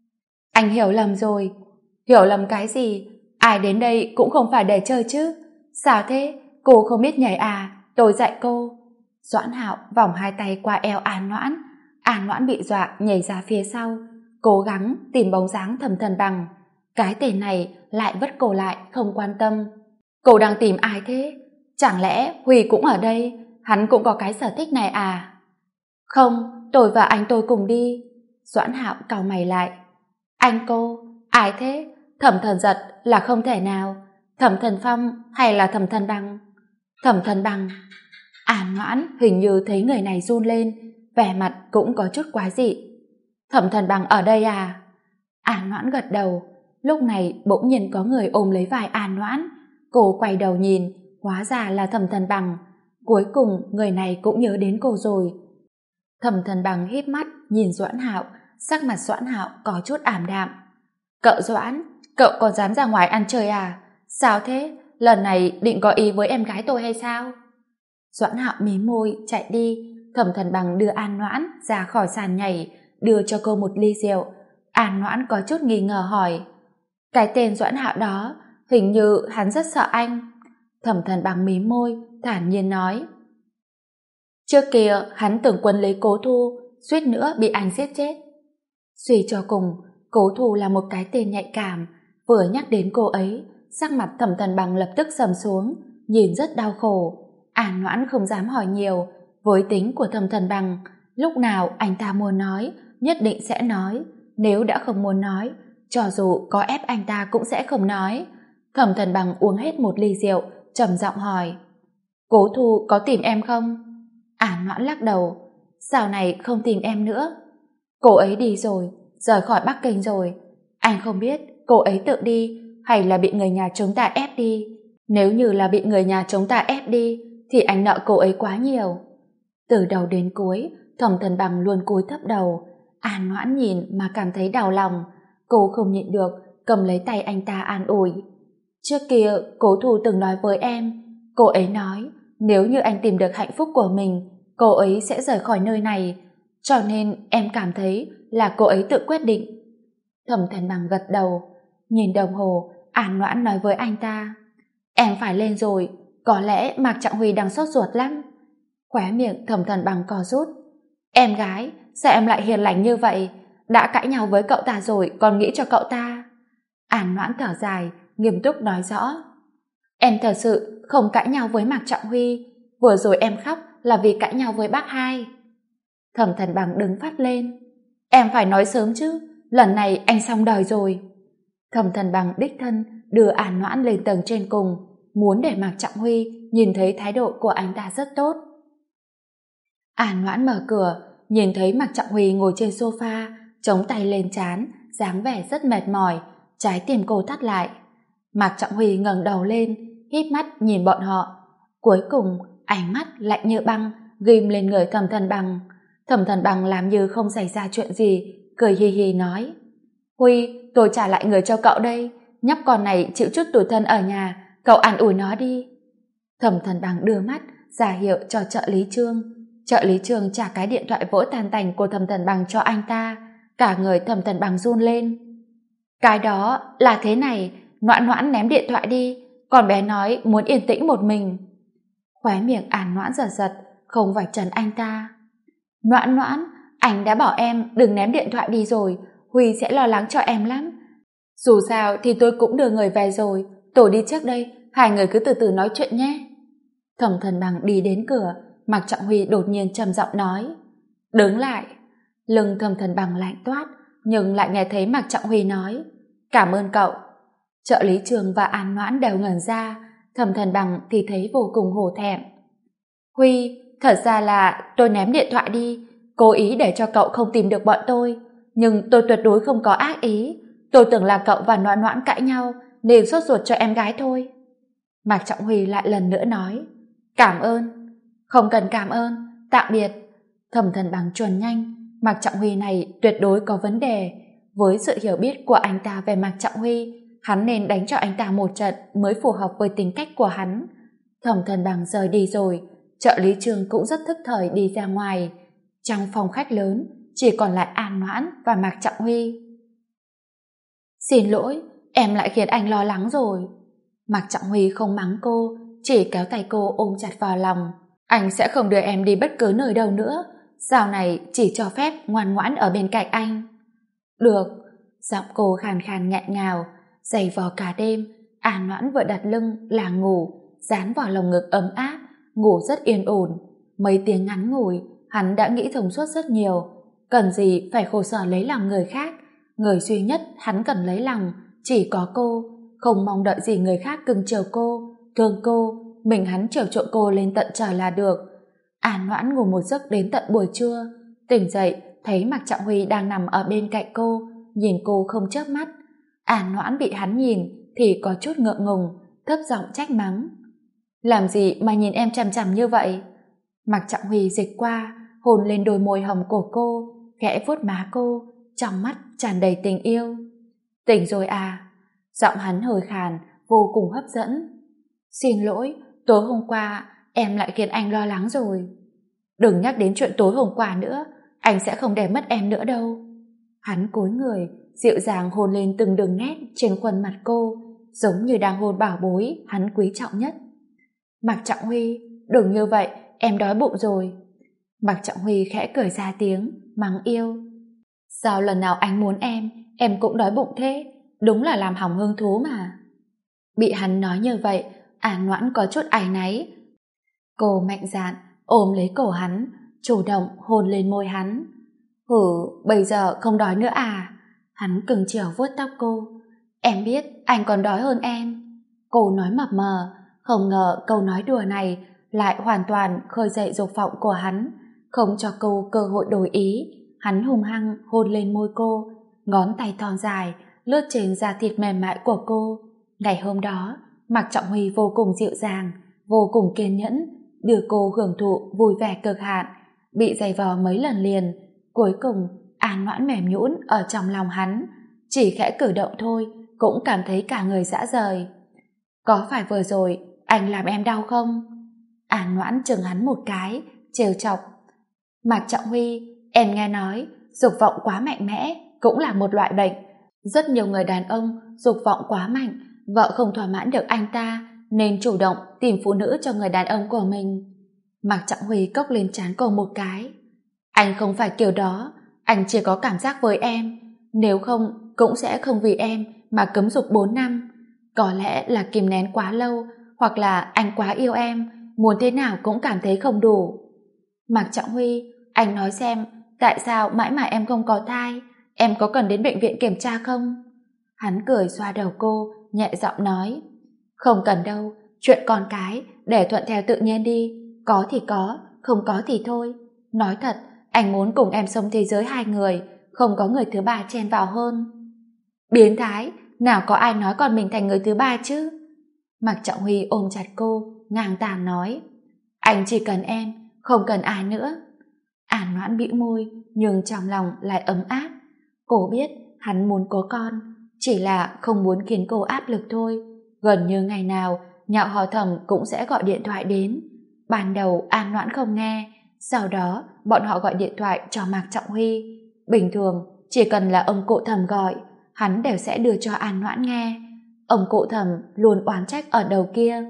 Anh hiểu lầm rồi. Hiểu lầm cái gì? Ai đến đây cũng không phải để chơi chứ. Sao thế? Cô không biết nhảy à? Tôi dạy cô. Doãn Hạo vòng 2 tay qua eo An Noãn. An Noãn bị dọa nhảy ra phía sau, cố gắng tìm bóng dáng Thẩm Thần Bằng. Cái tên này lại vất cổ lại, không quan tâm. Cô đang tìm ai thế? Chẳng lẽ Huy cũng ở đây? Hắn cũng có cái sở thích này à? Không, tôi và anh tôi cùng đi. Doãn Hạo cau mày lại. Anh cô? Ai thế? Thẩm Thần Giật là không thể nào. Thẩm Thần Phong hay là Thẩm Thần Bằng? Thẩm Thần Bằng. An Noãn hình như thấy người này run lên, vẻ mặt cũng có chút quái dị. Thẩm Thần Bằng ở đây à? An Noãn gật đầu. Lúc này bỗng nhiên có người ôm lấy vai An Noãn. Cô quay đầu nhìn, hóa ra là Thẩm Thần Bằng. Cuối cùng người này cũng nhớ đến cô rồi. Thẩm Thần Bằng híp mắt nhìn Doãn Hạo, sắc mặt Doãn Hạo có chút ảm đạm. Cậu Doãn, cậu còn dám ra ngoài ăn chơi à? Sao thế? Lần này định có ý với em gái tôi hay sao? Doãn Hạo mím môi chạy đi. Thẩm Thần Bằng đưa An Noãn ra khỏi sàn nhảy, đưa cho cô một ly rượu. An Noãn có chút nghi ngờ hỏi. Cái tên Doãn Hạo đó, hình như hắn rất sợ anh. Thẩm Thần Bằng mím môi, thản nhiên nói. Trước kia hắn tưởng quân lấy Cố Thu, suýt nữa bị anh giết chết. Suy cho cùng, Cố Thu là một cái tên nhạy cảm. Vừa nhắc đến cô ấy, sắc mặt Thẩm Thần Bằng lập tức sầm xuống, nhìn rất đau khổ. An Noãn không dám hỏi nhiều. Với tính của Thẩm Thần Bằng, lúc nào anh ta muốn nói nhất định sẽ nói, nếu đã không muốn nói, cho dù có ép anh ta cũng sẽ không nói. Thẩm Thần Bằng uống hết một ly rượu, trầm giọng hỏi. Cố Thu có tìm em không? An Noãn lắc đầu. Sau này không tìm em nữa. Cô ấy đi rồi, rời khỏi Bắc Kinh rồi. Anh không biết cô ấy tự đi hay là bị người nhà chúng ta ép đi. Nếu như là bị người nhà chúng ta ép đi thì anh nợ cô ấy quá nhiều. Từ đầu đến cuối, Thẩm Thần Bằng luôn cúi thấp đầu. An Noãn nhìn mà cảm thấy đau lòng. Cô không nhịn được, cầm lấy tay anh ta an ủi. Trước kia, Cố Thu từng nói với em. Cô ấy nói, nếu như anh tìm được hạnh phúc của mình, cô ấy sẽ rời khỏi nơi này. Cho nên em cảm thấy là cô ấy tự quyết định. Thẩm Thần Bằng gật đầu. Nhìn đồng hồ, An Noãn nói với anh ta. Em phải lên rồi, có lẽ Mạc Trọng Huy đang sốt ruột lắm. Khóe miệng Thẩm Thần Bằng co rút. Em gái, sao em lại hiền lành như vậy? Đã cãi nhau với cậu ta rồi còn nghĩ cho cậu ta? An Noãn thở dài, nghiêm túc nói rõ. Em thật sự không cãi nhau với Mạc Trọng Huy. Vừa rồi em khóc là vì cãi nhau với bác hai. Thẩm Thần Bằng đứng phát lên. Em phải nói sớm chứ, lần này anh xong đời rồi. Thẩm Thần Bằng đích thân đưa An Noãn lên tầng trên cùng, muốn để Mạc Trọng Huy nhìn thấy thái độ của anh ta rất tốt. An Noãn mở cửa, nhìn thấy Mạc Trọng Huy ngồi trên sofa, chống tay lên trán, dáng vẻ rất mệt mỏi, trái tim cô thắt lại. Mạc Trọng Huy ngẩng đầu lên, híp mắt nhìn bọn họ. Cuối cùng, ánh mắt lạnh như băng ghim lên người Thẩm Thần Bằng. Thẩm Thần Bằng làm như không xảy ra chuyện gì, cười hì hì nói. Huy, tôi trả lại người cho cậu đây. Nhóc con này chịu chút tủi thân ở nhà, cậu an ủi nó đi. Thẩm Thần Bằng đưa mắt ra hiệu cho trợ lý Trương. Trợ lý Trương trả cái điện thoại vỡ tan tành của Thẩm Thần Bằng cho anh ta. Cả người Thẩm Thần Bằng run lên. Cái đó là thế này, Noãn Noãn ném điện thoại đi, còn bé nói muốn yên tĩnh một mình. Khóe miệng An Noãn giật giật, không vạch trần anh ta. Noãn Noãn, anh đã bảo em đừng ném điện thoại đi rồi, Huy sẽ lo lắng cho em lắm. Dù sao thì tôi cũng đưa người về rồi, tôi đi trước đây, hai người cứ từ từ nói chuyện nhé. Thẩm Thần Bằng đi đến cửa, Mạc Trọng Huy đột nhiên trầm giọng nói. Đứng lại. Lưng Thẩm Thần Bằng lạnh toát, nhưng lại nghe thấy Mạc Trọng Huy nói. Cảm ơn cậu. Trợ lý Trường và An Noãn đều ngẩn ra, Thẩm Thần Bằng thì thấy vô cùng hổ thẹn. Huy, thật ra là tôi ném điện thoại đi, cố ý để cho cậu không tìm được bọn tôi, nhưng tôi tuyệt đối không có ác ý. Tôi tưởng là cậu và Noãn Noãn cãi nhau nên sốt ruột cho em gái thôi. Mạc Trọng Huy lại lần nữa nói. Cảm ơn. Không cần cảm ơn, tạm biệt. Thẩm Thần Bằng chuồn nhanh. Mạc Trọng Huy này tuyệt đối có vấn đề. Với sự hiểu biết của anh ta về Mạc Trọng Huy, hắn nên đánh cho anh ta một trận mới phù hợp với tính cách của hắn. Thẩm Thần Bằng rời đi rồi, trợ lý Trường cũng rất thức thời đi ra ngoài. Trong phòng khách lớn chỉ còn lại An Noãn và Mạc Trọng Huy. Xin lỗi, em lại khiến anh lo lắng rồi. Mạc Trọng Huy không mắng cô, chỉ kéo tay cô ôm chặt vào lòng. Anh sẽ không đưa em đi bất cứ nơi đâu nữa, sau này chỉ cho phép ngoan ngoãn ở bên cạnh anh. Được. Giọng cô khàn khàn nghẹn ngào, giày vò cả đêm. An Noãn vừa đặt lưng là ngủ, dán vào lồng ngực ấm áp, ngủ rất yên ổn. Mấy tiếng ngắn ngủi, hắn đã nghĩ thông suốt rất nhiều. Cần gì phải khổ sở lấy lòng người khác. Người duy nhất hắn cần lấy lòng chỉ có cô, không mong đợi gì người khác cưng chiều cô, thương cô, mình hắn chiều chuộng cô lên tận trời là được. An Noãn ngủ một giấc đến tận buổi trưa, tỉnh dậy thấy Mạc Trọng Huy đang nằm ở bên cạnh cô, nhìn cô không chớp mắt. An Noãn bị hắn nhìn thì có chút ngượng ngùng, thấp giọng trách mắng. Làm gì mà nhìn em chằm chằm như vậy? Mạc Trọng Huy dịch qua, hôn lên đôi môi hồng của cô, khẽ vuốt má cô, trong mắt tràn đầy tình yêu. Tỉnh rồi à? Giọng hắn hơi khàn, vô cùng hấp dẫn. Xin lỗi, tối hôm qua em lại khiến anh lo lắng rồi. Đừng nhắc đến chuyện tối hôm qua nữa, anh sẽ không để mất em nữa đâu. Hắn cúi người, dịu dàng hôn lên từng đường nét trên khuôn mặt cô, giống như đang hôn bảo bối hắn quý trọng nhất. Mạc Trọng Huy, đừng như vậy, em đói bụng rồi. Mạc Trọng Huy khẽ cười ra tiếng, mắng yêu. Sao lần nào anh muốn em cũng đói bụng thế, đúng là làm hỏng hứng thú mà. Bị hắn nói như vậy, An Noãn có chút áy náy. Cô mạnh dạn ôm lấy cổ hắn, chủ động hôn lên môi hắn. Bây giờ không đói nữa à? Hắn cưng chiều vuốt tóc cô. Em biết anh còn đói hơn em. Cô nói mập mờ, không ngờ câu nói đùa này lại hoàn toàn khơi dậy dục vọng của hắn, không cho cô cơ hội đổi ý. Hắn hung hăng hôn lên môi cô, ngón tay thon dài lướt trên da thịt mềm mại của cô. Ngày hôm đó, Mạc Trọng Huy vô cùng dịu dàng, vô cùng kiên nhẫn, đưa cô hưởng thụ vui vẻ cực hạn. Bị giày vò mấy lần liền, cuối cùng An Noãn mềm nhũn ở trong lòng hắn, chỉ khẽ cử động thôi cũng cảm thấy cả người rã rời. Có phải vừa rồi anh làm em đau không? An Noãn chừng hắn một cái, trêu chọc. Mạc Trọng Huy, em nghe nói dục vọng quá mạnh mẽ cũng là một loại bệnh. Rất nhiều người đàn ông dục vọng quá mạnh, vợ không thỏa mãn được anh ta nên chủ động tìm phụ nữ cho người đàn ông của mình. Mạc Trọng Huy cốc lên trán cô một cái. Anh không phải kiểu đó, anh chỉ có cảm giác với em, nếu không cũng sẽ không vì em mà cấm dục 4 năm. Có lẽ là kìm nén quá lâu, hoặc là anh quá yêu em, muốn thế nào cũng cảm thấy không đủ. Mạc Trọng Huy, anh nói xem, tại sao mãi mà em không có thai? Em có cần đến bệnh viện kiểm tra không? Hắn cười xoa đầu cô, nhẹ giọng nói. Không cần đâu, chuyện con cái để thuận theo tự nhiên đi, có thì có, không có thì thôi. Nói thật, anh muốn cùng em sống thế giới hai người, không có người thứ ba chen vào hơn. Biến thái, nào có ai nói con mình thành người thứ ba chứ? Mạc Trọng Huy ôm chặt cô, ngang tàn nói. Anh chỉ cần em, không cần ai nữa. An Noãn bĩu môi, nhưng trong lòng lại ấm áp. Cô biết hắn muốn có con, chỉ là không muốn khiến cô áp lực thôi. Gần như ngày nào Nhạo Hò Thẩm cũng sẽ gọi điện thoại đến. Ban đầu An Noãn không nghe, sau đó bọn họ gọi điện thoại cho Mạc Trọng Huy. Bình thường chỉ cần là ông cụ Thẩm gọi, hắn đều sẽ đưa cho An Noãn nghe. Ông cụ Thẩm luôn oán trách ở đầu kia.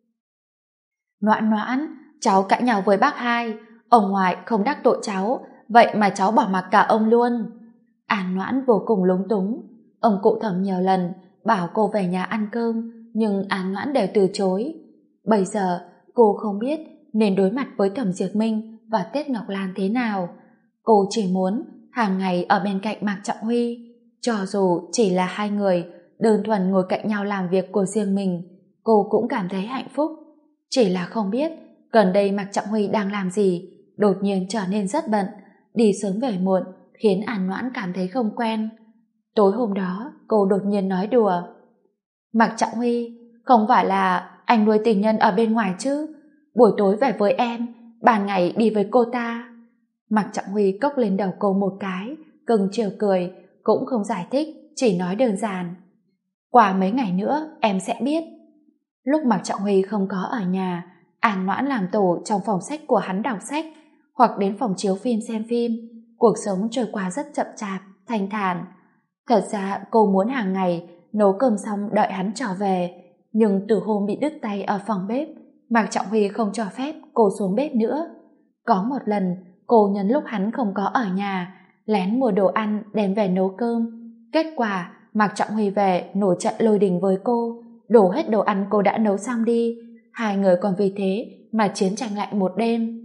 Noãn Noãn, cháu cãi nhau với bác hai, ông ngoại không đắc tội cháu, vậy mà cháu bỏ mặc cả ông luôn. An Noãn vô cùng lúng túng. Ông cụ Thẩm nhiều lần bảo cô về nhà ăn cơm, nhưng An Noãn đều từ chối. Bây giờ cô không biết nên đối mặt với Thẩm Diệp Minh và Tiết Ngọc Lan thế nào. Cô chỉ muốn hàng ngày ở bên cạnh Mạc Trọng Huy, cho dù chỉ là hai người đơn thuần ngồi cạnh nhau làm việc của riêng mình, cô cũng cảm thấy hạnh phúc. Chỉ là không biết gần đây Mạc Trọng Huy đang làm gì, đột nhiên trở nên rất bận, đi sớm về muộn khiến An Noãn cảm thấy không quen. Tối hôm đó cô đột nhiên nói đùa: Mạc Trọng Huy, không phải là anh nuôi tình nhân ở bên ngoài chứ? Buổi tối về với em, ban ngày đi với cô ta. Mạc Trọng Huy cốc lên đầu cô một cái, cưng chiều cười, cũng không giải thích, chỉ nói đơn giản: qua mấy ngày nữa em sẽ biết. Lúc Mạc Trọng Huy không có ở nhà, An Noãn làm tổ trong phòng sách của hắn đọc sách, hoặc đến phòng chiếu phim xem phim. Cuộc sống trôi qua rất chậm chạp, thanh thản. Thật ra cô muốn hàng ngày nấu cơm xong đợi hắn trở về, nhưng từ hôm bị đứt tay ở phòng bếp, Mạc Trọng Huy không cho phép cô xuống bếp nữa. Có một lần cô nhân lúc hắn không có ở nhà, lén mua đồ ăn đem về nấu cơm. Kết quả Mạc Trọng Huy về nổi trận lôi đình với cô, đổ hết đồ ăn cô đã nấu xong đi. Hai người còn vì thế mà chiến tranh lại một đêm.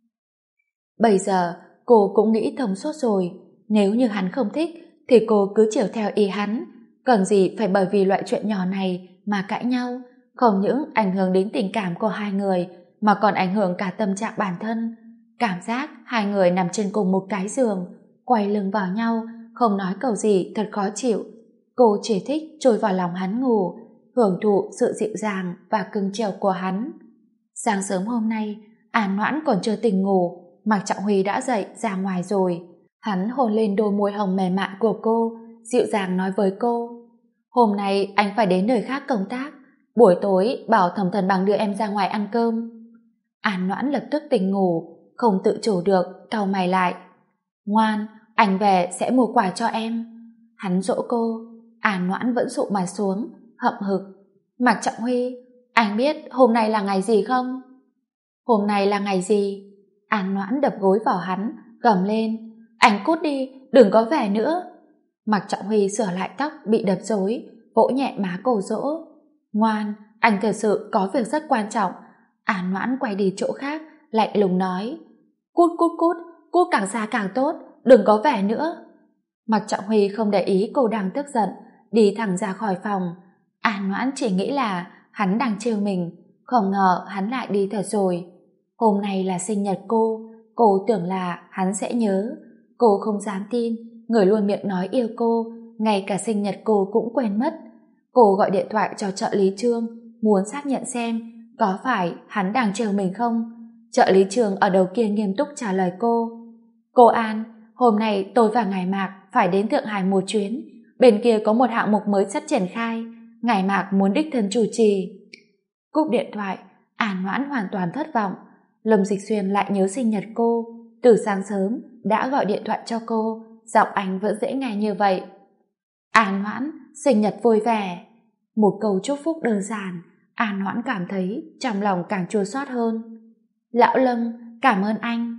Bây giờ cô cũng nghĩ thông suốt rồi, nếu như hắn không thích thì cô cứ chiều theo ý hắn, cần gì phải bởi vì loại chuyện nhỏ này mà cãi nhau. Không những ảnh hưởng đến tình cảm của hai người mà còn ảnh hưởng cả tâm trạng bản thân. Cảm giác hai người nằm trên cùng một cái giường, quay lưng vào nhau, không nói câu gì thật khó chịu. Cô chỉ thích trôi vào lòng hắn ngủ, hưởng thụ sự dịu dàng và cưng chiều của hắn. Sáng sớm hôm nay, An Noãn còn chưa tỉnh ngủ, Mạc Trọng Huy đã dậy ra ngoài rồi. Hắn hôn lên đôi môi hồng mềm mại của cô, dịu dàng nói với cô: hôm nay anh phải đến nơi khác công tác, buổi tối bảo Thẩm Thần Bằng đưa em ra ngoài ăn cơm. An Noãn lập tức tỉnh ngủ, không tự chủ được, cau mày lại: ngoan, anh về sẽ mua quà cho em. Hắn dỗ cô. An Noãn vẫn sụ mặt xuống, hậm hực: Mạc Trọng Huy, anh biết hôm nay là ngày gì không? Hôm nay là ngày gì? An Noãn đập gối vào hắn, gầm lên: anh cút đi, đừng có về nữa. Mạc Trọng Huy sửa lại tóc bị đập rối, vỗ nhẹ má cô dỗ: ngoan, anh thật sự có việc rất quan trọng. An Noãn quay đi chỗ khác, lạnh lùng nói: cút cút cút, cút càng xa càng tốt, đừng có về nữa. Mạc Trọng Huy không để ý cô đang tức giận, đi thẳng ra khỏi phòng. An Noãn chỉ nghĩ là hắn đang trêu mình, không ngờ hắn lại đi thật rồi. Hôm nay là sinh nhật cô tưởng là hắn sẽ nhớ. Cô không dám tin, người luôn miệng nói yêu cô, ngay cả sinh nhật cô cũng quên mất. Cô gọi điện thoại cho trợ lý Trương, muốn xác nhận xem có phải hắn đang trêu mình không. Trợ lý Trương ở đầu kia nghiêm túc trả lời cô: cô An, hôm nay tôi và ngài Mạc phải đến Thượng Hải một chuyến, bên kia có một hạng mục mới sắp triển khai, ngài Mạc muốn đích thân chủ trì. Cúp điện thoại, An Noãn hoàn toàn thất vọng. Lâm Dịch Xuyên lại nhớ sinh nhật cô, từ sáng sớm đã gọi điện thoại cho cô, giọng anh vẫn dễ nghe như vậy: An Noãn, sinh nhật vui vẻ. Một câu chúc phúc đơn giản, An Noãn cảm thấy trong lòng càng chua xót hơn. Lão Lâm, cảm ơn anh.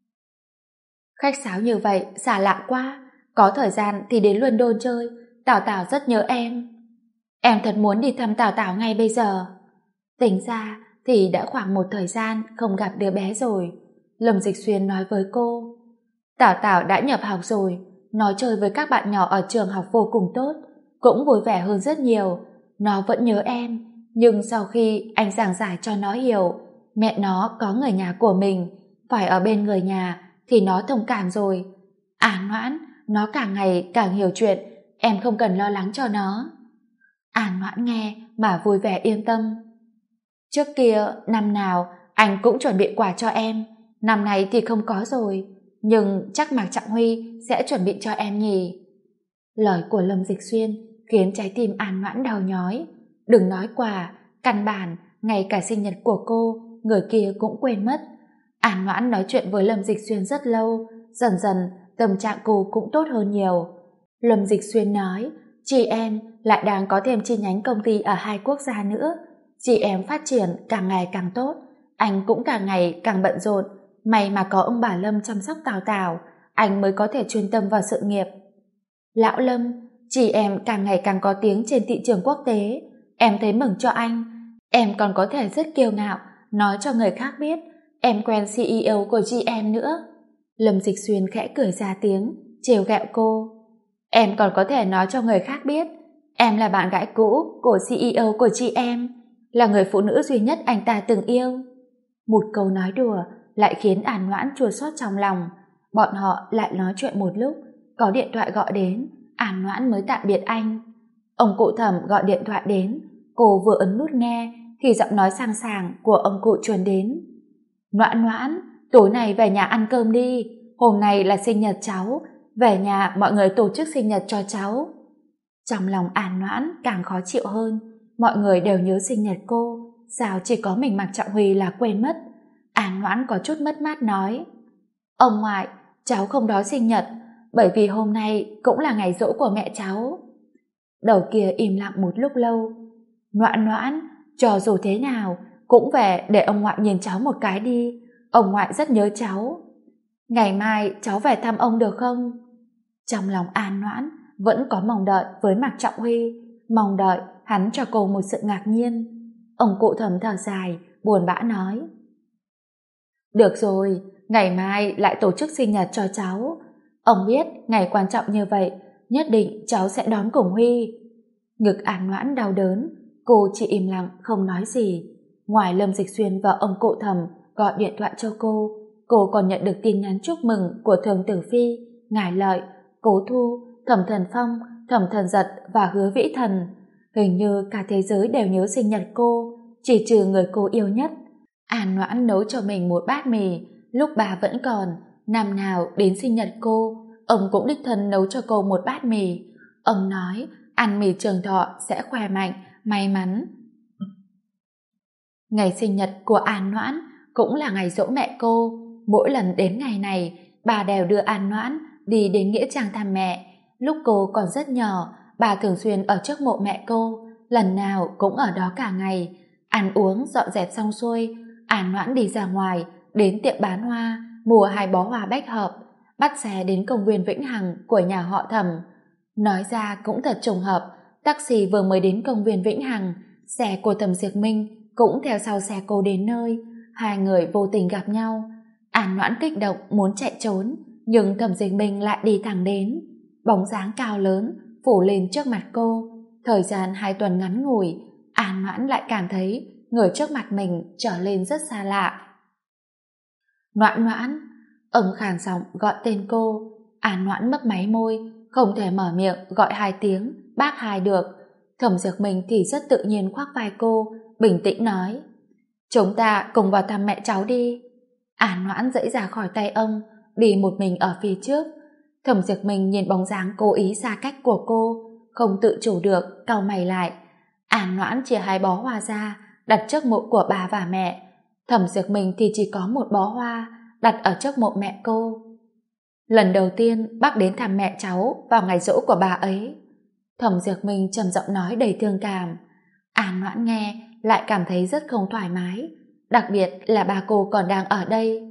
Khách sáo như vậy xa lạ quá, có thời gian thì đến London chơi, Tào Tào rất nhớ em. Em thật muốn đi thăm Tào Tào ngay bây giờ. Tính ra thì đã khoảng một thời gian không gặp đứa bé rồi. Lâm Dịch Xuyên nói với cô: Tào Tào đã nhập học rồi, nó chơi với các bạn nhỏ ở trường học vô cùng tốt, cũng vui vẻ hơn rất nhiều. Nó vẫn nhớ em, nhưng sau khi anh giảng giải cho nó hiểu mẹ nó có người nhà của mình, phải ở bên người nhà, thì nó thông cảm rồi. An Noãn, nó càng ngày càng hiểu chuyện, em không cần lo lắng cho nó. An Noãn nghe mà vui vẻ yên tâm. Trước kia năm nào anh cũng chuẩn bị quà cho em, năm nay thì không có rồi, nhưng chắc Mạc Trọng Huy sẽ chuẩn bị cho em nhỉ. Lời của Lâm Dịch Xuyên khiến trái tim An Noãn đau nhói. Đừng nói quà, căn bản ngay cả sinh nhật của cô, người kia cũng quên mất. An Noãn nói chuyện với Lâm Dịch Xuyên rất lâu, dần dần tâm trạng cô cũng tốt hơn nhiều. Lâm Dịch Xuyên nói: chị em lại đang có thêm chi nhánh công ty ở 2 quốc gia nữa, chị em phát triển càng ngày càng tốt, anh cũng càng ngày càng bận rộn. May mà có ông bà Lâm chăm sóc Tào Tào, anh mới có thể chuyên tâm vào sự nghiệp. Lão Lâm, chị em càng ngày càng có tiếng trên thị trường quốc tế. Em thấy mừng cho anh. Em còn có thể rất kiêu ngạo nói cho người khác biết em quen CEO của chị em nữa. Lâm Dịch Xuyên khẽ cười ra tiếng, trêu ghẹo cô. Em còn có thể nói cho người khác biết em là bạn gái cũ của CEO của chị em, là người phụ nữ duy nhất anh ta từng yêu. Một câu nói đùa lại khiến An Noãn chua xót trong lòng. Bọn họ lại nói chuyện một lúc, có điện thoại gọi đến, An Noãn mới tạm biệt anh. Ông cụ Thẩm gọi điện thoại đến, cô vừa ấn nút nghe thì giọng nói sang sảng của ông cụ truyền đến. Noãn Noãn, tối nay về nhà ăn cơm đi, hôm nay là sinh nhật cháu, về nhà mọi người tổ chức sinh nhật cho cháu. Trong lòng An Noãn càng khó chịu hơn, mọi người đều nhớ sinh nhật cô, sao chỉ có mình Mạc Trọng Huy là quên mất. An Noãn có chút mất mát nói, ông ngoại, cháu không đói sinh nhật, bởi vì hôm nay cũng là ngày giỗ của mẹ cháu. Đầu kia im lặng một lúc lâu. Noãn Noãn, cho dù thế nào cũng về để ông ngoại nhìn cháu một cái đi, ông ngoại rất nhớ cháu. Ngày mai cháu về thăm ông được không? Trong lòng An Noãn vẫn có mong đợi với Mạc Trọng Huy, mong đợi hắn cho cô một sự ngạc nhiên. Ông cụ Thẩm thở dài, buồn bã nói, được rồi, ngày mai lại tổ chức sinh nhật cho cháu. Ông biết ngày quan trọng như vậy, nhất định cháu sẽ đón cùng Huy. Ngực An Noãn đau đớn, cô chỉ im lặng không nói gì. Ngoài Lâm Dịch Xuyên và ông cụ Thẩm gọi điện thoại cho cô còn nhận được tin nhắn chúc mừng của Thường Tử Phi, Ngải Lợi, Cố Thu, Thẩm Thần Phong, Thẩm Thần Giật và Hứa Vĩ Thần. Hình như cả thế giới đều nhớ sinh nhật cô, chỉ trừ người cô yêu nhất. An Noãn nấu cho mình một bát mì, lúc bà vẫn còn, năm nào đến sinh nhật cô, ông cũng đích thân nấu cho cô một bát mì. Ông nói, ăn mì trường thọ sẽ khỏe mạnh, may mắn. Ngày sinh nhật của An Noãn cũng là ngày giỗ mẹ cô. Mỗi lần đến ngày này, bà đều đưa An Noãn đi đến nghĩa trang thăm mẹ. Lúc cô còn rất nhỏ, bà thường xuyên ở trước mộ mẹ cô, lần nào cũng ở đó cả ngày. Ăn uống dọn dẹp xong xuôi, An Noãn đi ra ngoài, đến tiệm bán hoa, mua 2 bó hoa bách hợp, bắt xe đến công viên Vĩnh Hằng của nhà họ Thẩm. Nói ra cũng thật trùng hợp, taxi vừa mới đến công viên Vĩnh Hằng, xe của Thẩm Diệp Minh cũng theo sau xe cô đến nơi. Hai người vô tình gặp nhau. An Noãn kích động muốn chạy trốn, nhưng Thẩm Diệp Minh lại đi thẳng đến. Bóng dáng cao lớn phủ lên trước mặt cô. Thời gian 2 tuần ngắn ngủi, An Noãn lại cảm thấy người trước mặt mình trở lên rất xa lạ. Noãn Noãn, ông khàn giọng gọi tên cô. An Noãn mấp máy môi, không thể mở miệng gọi 2 tiếng bác Hai được. Thẩm Diệp Minh thì rất tự nhiên khoác vai cô, bình tĩnh nói, chúng ta cùng vào thăm mẹ cháu đi. An Noãn giãy ra khỏi tay ông, đi một mình ở phía trước. Thẩm Diệp Minh nhìn bóng dáng cố ý xa cách của cô, không tự chủ được, cau mày lại. An Noãn chia 2 bó hoa ra, đặt trước mộ của bà và mẹ. Thẩm Diệp Minh thì chỉ có 1 bó hoa, đặt ở trước mộ mẹ cô. Lần đầu tiên bác đến thăm mẹ cháu vào ngày giỗ của bà ấy. Thẩm Diệp Minh trầm giọng nói đầy thương cảm. An Noãn nghe lại cảm thấy rất không thoải mái, đặc biệt là bà cô còn đang ở đây.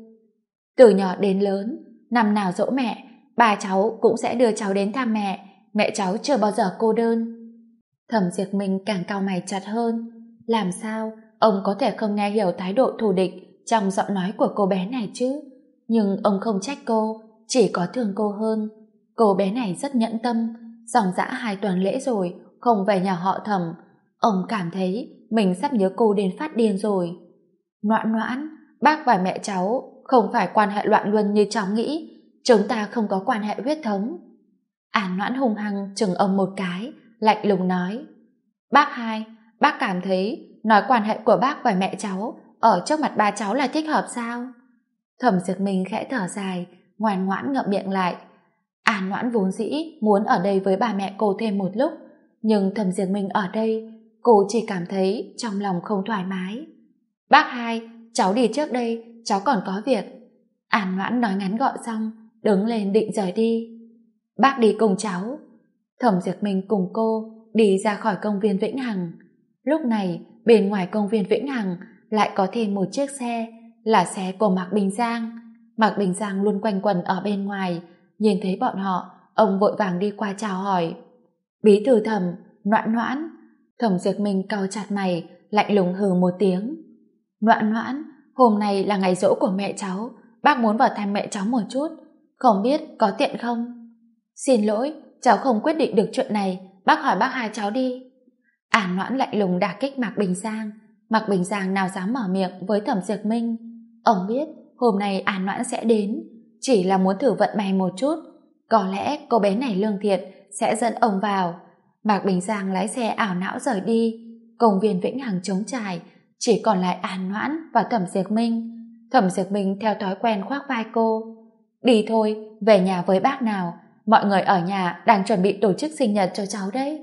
Từ nhỏ đến lớn, năm nào giỗ mẹ, bà cháu cũng sẽ đưa cháu đến thăm mẹ, mẹ cháu chưa bao giờ cô đơn. Thẩm Diệp Minh càng cau mày chặt hơn. Làm sao ông có thể không nghe hiểu thái độ thù địch trong giọng nói của cô bé này chứ? Nhưng ông không trách cô, chỉ có thương cô hơn. Cô bé này rất nhẫn tâm, dòng dã 2 tuần lễ rồi không về nhà họ Thẩm. Ông cảm thấy mình sắp nhớ cô đến phát điên rồi. Noãn Noãn, bác và mẹ cháu không phải quan hệ loạn luân như cháu nghĩ, chúng ta không có quan hệ huyết thống. An Noãn hung hăng chừng ông một cái, lạnh lùng nói, bác Hai, bác cảm thấy nói quan hệ của bác và mẹ cháu ở trước mặt ba cháu là thích hợp sao? Thẩm Diệp Minh khẽ thở dài, ngoan ngoãn ngậm miệng lại. An Noãn vốn dĩ muốn ở đây với bà mẹ cô thêm một lúc, nhưng Thẩm Diệp Minh ở đây, cô chỉ cảm thấy trong lòng không thoải mái. Bác Hai, cháu đi trước đây, cháu còn có việc. An Noãn nói ngắn gọn xong, đứng lên định rời đi. Bác đi cùng cháu. Thẩm Diệp Minh cùng cô đi ra khỏi công viên Vĩnh Hằng. Lúc này, bên ngoài công viên Vĩnh Hằng lại có thêm một chiếc xe, là xe của Mạc Bình Giang. Mạc Bình Giang luôn quanh quẩn ở bên ngoài, nhìn thấy bọn họ, Ông vội vàng đi qua chào hỏi. Bí thư Thẩm, Noãn Noãn. Thẩm Diệp Minh cau chặt mày, lạnh lùng hừ một tiếng. Noãn Noãn, hôm nay là ngày giỗ của mẹ cháu, bác muốn vào thăm mẹ cháu một chút, không biết có tiện không? Xin lỗi, cháu không quyết định được chuyện này, bác hỏi bác hai cháu đi. Noãn lạnh lùng đả kích Mạc Bình Giang. Mạc Bình Giang nào dám mở miệng với Thẩm Diệp Minh. Ông biết hôm nay Noãn sẽ đến, chỉ là muốn thử vận may một chút, có lẽ cô bé này lương thiện sẽ dẫn ông vào. Mạc Bình Giang lái xe ảo não rời đi. Công viên Vĩnh Hằng trống trải, chỉ còn lại Noãn và Thẩm Diệp Minh. Thẩm Diệp Minh theo thói quen khoác vai cô. Đi thôi, về nhà với bác nào, mọi người ở nhà đang chuẩn bị tổ chức sinh nhật cho cháu đấy.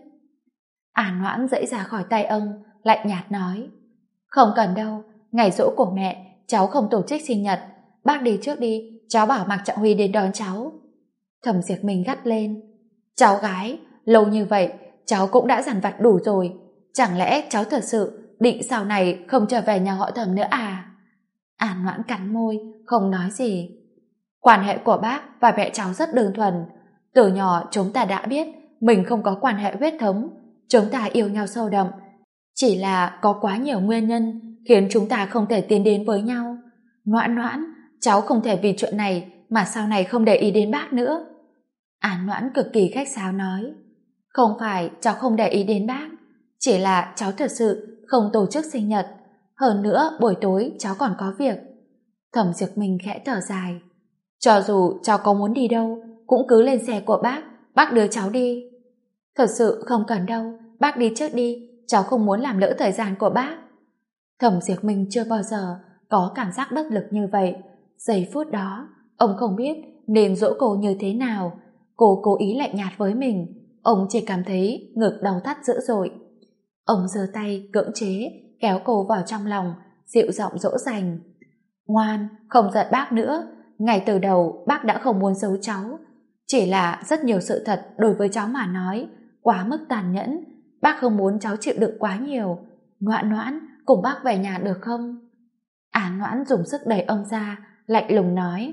Noãn dãy ra khỏi tay ông, lạnh nhạt nói. Không cần đâu, ngày giỗ của mẹ cháu không tổ chức sinh nhật, bác đi trước đi, cháu bảo Mạc Trọng Huy đến đón cháu. Thẩm Diệp Minh gắt lên. Cháu gái, lâu như vậy cháu cũng đã dằn vặt đủ rồi, chẳng lẽ cháu thật sự định sau này không trở về nhà họ Thẩm nữa à? Noãn cắn môi, không nói gì. Quan hệ của bác và mẹ cháu rất đơn thuần, từ nhỏ chúng ta đã biết mình không có quan hệ huyết thống, chúng ta yêu nhau sâu đậm, chỉ là có quá nhiều nguyên nhân khiến chúng ta không thể tiến đến với nhau. Noãn Noãn, cháu không thể vì chuyện này mà sau này không để ý đến bác nữa. Noãn cực kỳ khách sáo nói. Không phải cháu không để ý đến bác, chỉ là cháu thật sự không tổ chức sinh nhật, hơn nữa buổi tối cháu còn có việc. Thẩm Diệp Minh khẽ thở dài. Cho dù cháu có muốn đi đâu cũng cứ lên xe của bác đưa cháu đi. Thật sự không cần đâu, bác đi trước đi, cháu không muốn làm lỡ thời gian của bác. Thẩm Diệp Minh chưa bao giờ có cảm giác bất lực như vậy. Giây phút đó ông không biết nên dỗ cô như thế nào. Cô cố ý lạnh nhạt với mình, ông chỉ cảm thấy ngực đau thắt dữ dội. Ông giơ tay cưỡng chế kéo cô vào trong lòng, dịu giọng dỗ dành. Ngoan, không giận bác nữa, ngay từ đầu bác đã không muốn giấu cháu, chỉ là rất nhiều sự thật đối với cháu mà nói quá mức tàn nhẫn, bác không muốn cháu chịu đựng quá nhiều. Noãn Noãn, cùng bác về nhà được không? Noãn dùng sức đẩy ông ra, lạnh lùng nói.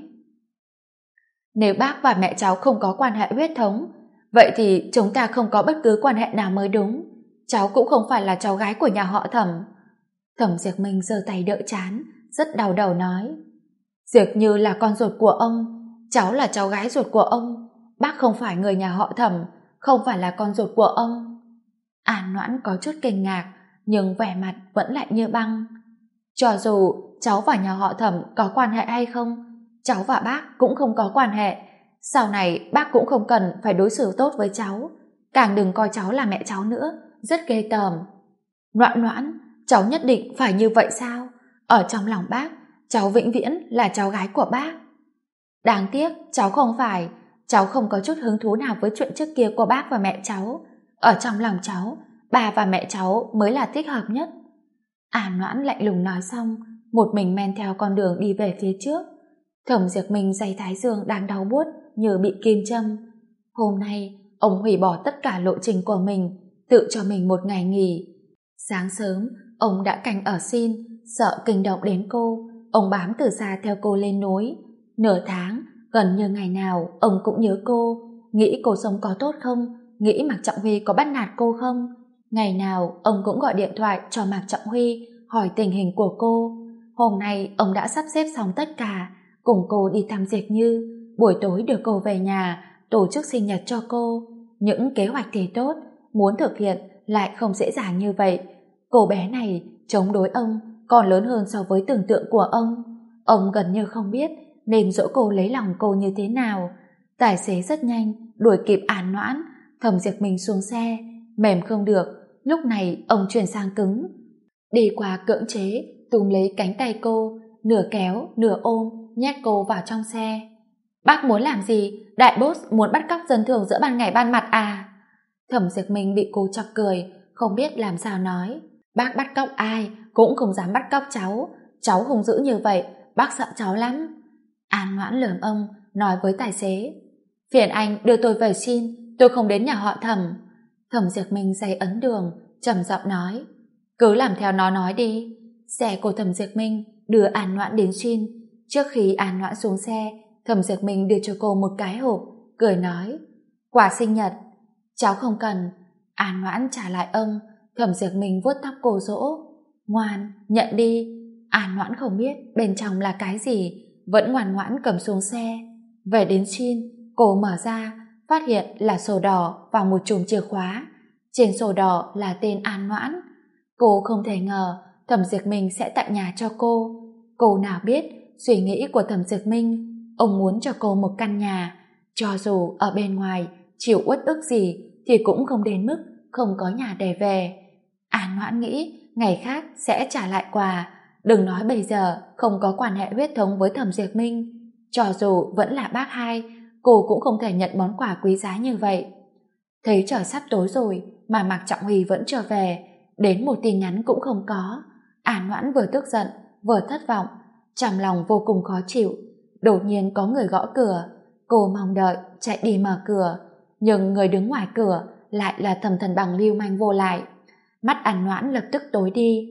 Nếu bác và mẹ cháu không có quan hệ huyết thống, vậy thì chúng ta không có bất cứ quan hệ nào mới đúng. Cháu cũng không phải là cháu gái của nhà họ Thẩm. Thẩm Diệp Minh giơ tay đỡ trán, rất đau đầu nói. Diệp Như là con ruột của ông, cháu là cháu gái ruột của ông, bác không phải người nhà họ Thẩm, không phải là con ruột của ông. Noãn có chút kinh ngạc, nhưng vẻ mặt vẫn lạnh như băng. Cho dù cháu và nhà họ Thẩm có quan hệ hay không, cháu và bác cũng không có quan hệ. Sau này bác cũng không cần phải đối xử tốt với cháu, càng đừng coi cháu là mẹ cháu nữa, rất ghê tởm. Noãn Noãn, cháu nhất định phải như vậy sao? Ở trong lòng bác, cháu vĩnh viễn là cháu gái của bác. Đáng tiếc cháu không phải, cháu không có chút hứng thú nào với chuyện trước kia của bác và mẹ cháu. Ở trong lòng cháu, bà và mẹ cháu mới là thích hợp nhất. Noãn lạnh lùng nói xong, một mình men theo con đường đi về phía trước. Thẩm Diệp Minh day thái dương đang đau buốt như bị kim châm. Hôm nay ông hủy bỏ tất cả lộ trình của mình, tự cho mình một ngày nghỉ. Sáng sớm ông đã canh ở xin, sợ kinh động đến cô, ông bám từ xa theo cô lên núi. Nửa tháng gần như ngày nào ông cũng nhớ cô, nghĩ cô sống có tốt không, nghĩ Mạc Trọng Huy có bắt nạt cô không. Ngày nào ông cũng gọi điện thoại cho Mạc Trọng Huy hỏi tình hình của cô. Hôm nay ông đã sắp xếp xong tất cả, cùng cô đi thăm Diệp Như, buổi tối đưa cô về nhà, tổ chức sinh nhật cho cô. Những kế hoạch thì tốt, muốn thực hiện lại không dễ dàng như vậy. Cô bé này chống đối ông còn lớn hơn so với tưởng tượng của ông. Ông gần như không biết nên dỗ cô lấy lòng cô như thế nào. Tài xế rất nhanh đuổi kịp Noãn. Thẩm Diệp Minh xuống xe, mềm không được, lúc này ông chuyển sang cứng. Đi qua cưỡng chế túm lấy cánh tay cô, nửa kéo nửa ôm nhét cô vào trong xe. Bác muốn làm gì? Đại boss muốn bắt cóc dân thường giữa ban ngày ban mặt à? Thẩm Diệp Minh bị cô chọc cười, không biết làm sao nói. Bác bắt cóc ai cũng không dám bắt cóc cháu, cháu hung dữ như vậy bác sợ cháu lắm. Noãn lườm ông, nói với tài xế. Phiền anh đưa tôi về xin, tôi không đến nhà họ Thẩm. Thẩm Diệp Minh giày ấn đường, trầm giọng nói. Cứ làm theo nó nói đi. Xe của Thẩm Diệp Minh đưa Noãn đến xin. Trước khi Noãn xuống xe, Thẩm Diệp Minh đưa cho cô một cái hộp, cười nói. Quà sinh nhật. Cháu không cần. An Noãn trả lại ông. Thẩm Diệp Minh vuốt tóc cô dỗ. Ngoan, nhận đi. An Noãn không biết bên trong là cái gì, vẫn ngoan ngoãn cầm xuống xe. Về đến Chin, cô mở ra, phát hiện là sổ đỏ và một chùm chìa khóa. Trên sổ đỏ là tên An Noãn. Cô không thể ngờ Thẩm Diệp Minh sẽ tặng nhà cho cô. Cô nào biết suy nghĩ của Thẩm Diệp Minh, ông muốn cho cô một căn nhà, cho dù ở bên ngoài chịu uất ức gì thì cũng không đến mức không có nhà để về. An Noãn nghĩ ngày khác sẽ trả lại quà, đừng nói bây giờ không có quan hệ huyết thống với Thẩm Diệp Minh. Cho dù vẫn là bác hai, cô cũng không thể nhận món quà quý giá như vậy. Thấy trời sắp tối rồi mà Mạc Trọng Huy vẫn trở về, đến một tin nhắn cũng không có. An Noãn vừa tức giận vừa thất vọng, trong lòng vô cùng khó chịu. Đột nhiên có người gõ cửa, cô mong đợi chạy đi mở cửa, nhưng người đứng ngoài cửa lại là Thẩm Thần Bằng lưu manh vô lại. Mắt An Noãn lập tức tối đi.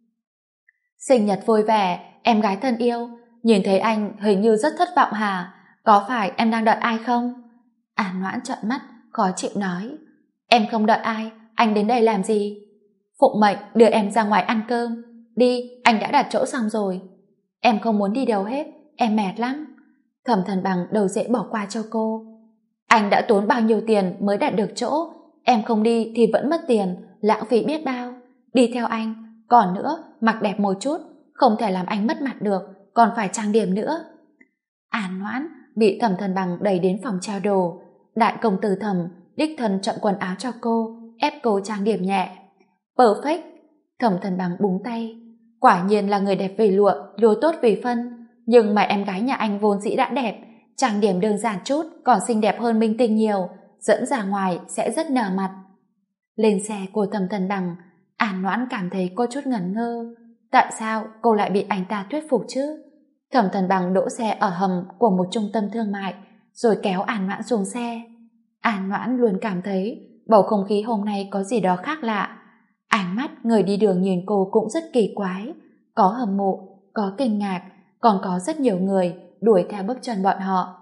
Sinh nhật vui vẻ, em gái thân yêu, nhìn thấy anh hình như rất thất vọng hả? Có phải em đang đợi ai không? An Noãn trợn mắt, khó chịu nói. Em không đợi ai, anh đến đây làm gì? Phụng mệnh đưa em ra ngoài ăn cơm. Đi, anh đã đặt chỗ xong rồi. Em không muốn đi đâu hết, em mệt lắm. Thẩm Thần Bằng đầu dễ bỏ qua cho cô. Anh đã tốn bao nhiêu tiền mới đặt được chỗ, em không đi thì vẫn mất tiền, lãng phí biết bao. Đi theo anh, còn nữa, mặc đẹp một chút, không thể làm anh mất mặt được, còn phải trang điểm nữa. An Noãn bị Thẩm Thần Bằng đẩy đến phòng trao đồ. Đại công tử Thẩm đích thân chọn quần áo cho cô, ép cô trang điểm nhẹ. Perfect. Thẩm Thần Bằng búng tay. Quả nhiên là người đẹp vì lụa, lúa tốt vì phân. Nhưng mà em gái nhà anh vốn dĩ đã đẹp, trang điểm đơn giản chút còn xinh đẹp hơn minh tinh nhiều, dẫn ra ngoài sẽ rất nở mặt. Lên xe của Thẩm Thần Bằng, An Noãn cảm thấy có chút ngẩn ngơ. Tại sao cô lại bị anh ta thuyết phục chứ? Thẩm Thần Bằng đỗ xe ở hầm của một trung tâm thương mại, rồi kéo An Noãn xuống xe. An Noãn luôn cảm thấy bầu không khí hôm nay có gì đó khác lạ. Ánh mắt người đi đường nhìn cô cũng rất kỳ quái, có hâm mộ, có kinh ngạc, còn có rất nhiều người đuổi theo bước chân bọn họ.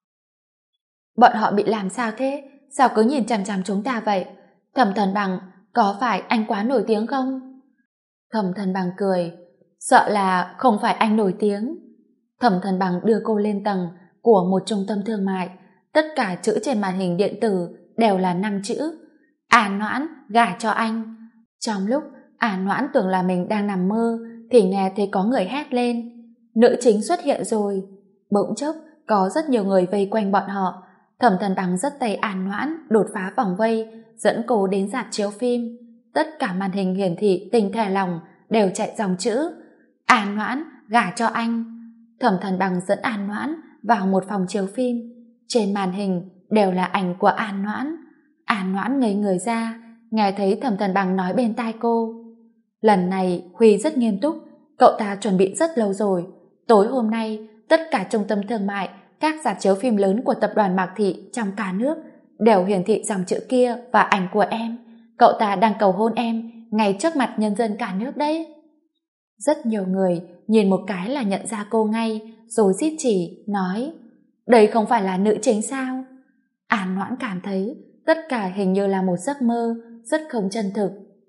Bọn họ bị làm sao thế? Sao cứ nhìn chằm chằm chúng ta vậy? Thẩm Thần Bằng, có phải anh quá nổi tiếng không? Thẩm Thần Bằng cười, sợ là không phải anh nổi tiếng. Thẩm Thần Bằng đưa cô lên tầng của một trung tâm thương mại, tất cả chữ trên màn hình điện tử đều là 5 chữ. An Noãn, gả cho anh. Trong lúc An Noãn tưởng là mình đang nằm mơ thì nghe thấy có người hét lên. Nữ chính xuất hiện rồi. Bỗng chốc có rất nhiều người vây quanh bọn họ. Thẩm Thần Bằng dắt tay An Noãn đột phá vòng vây, dẫn cô đến rạp chiếu phim. Tất cả màn hình hiển thị tình thể lòng đều chạy dòng chữ An Noãn, gả cho anh. Thẩm Thần Bằng dẫn An Noãn vào một phòng chiếu phim. Trên màn hình đều là ảnh của An Noãn. An Noãn ngây người ra, nghe thấy Thẩm Thần Bằng nói bên tai cô. Lần này Huy rất nghiêm túc, cậu ta chuẩn bị rất lâu rồi. Tối hôm nay, tất cả trung tâm thương mại, các rạp chiếu phim lớn của tập đoàn Mạc Thị trong cả nước đều hiển thị dòng chữ kia và ảnh của em. Cậu ta đang cầu hôn em ngay trước mặt nhân dân cả nước đấy. Rất nhiều người nhìn một cái là nhận ra cô ngay, rồi rít chỉ, nói đây không phải là nữ chính sao? An Noãn cảm thấy tất cả hình như là một giấc mơ, rất không chân thực.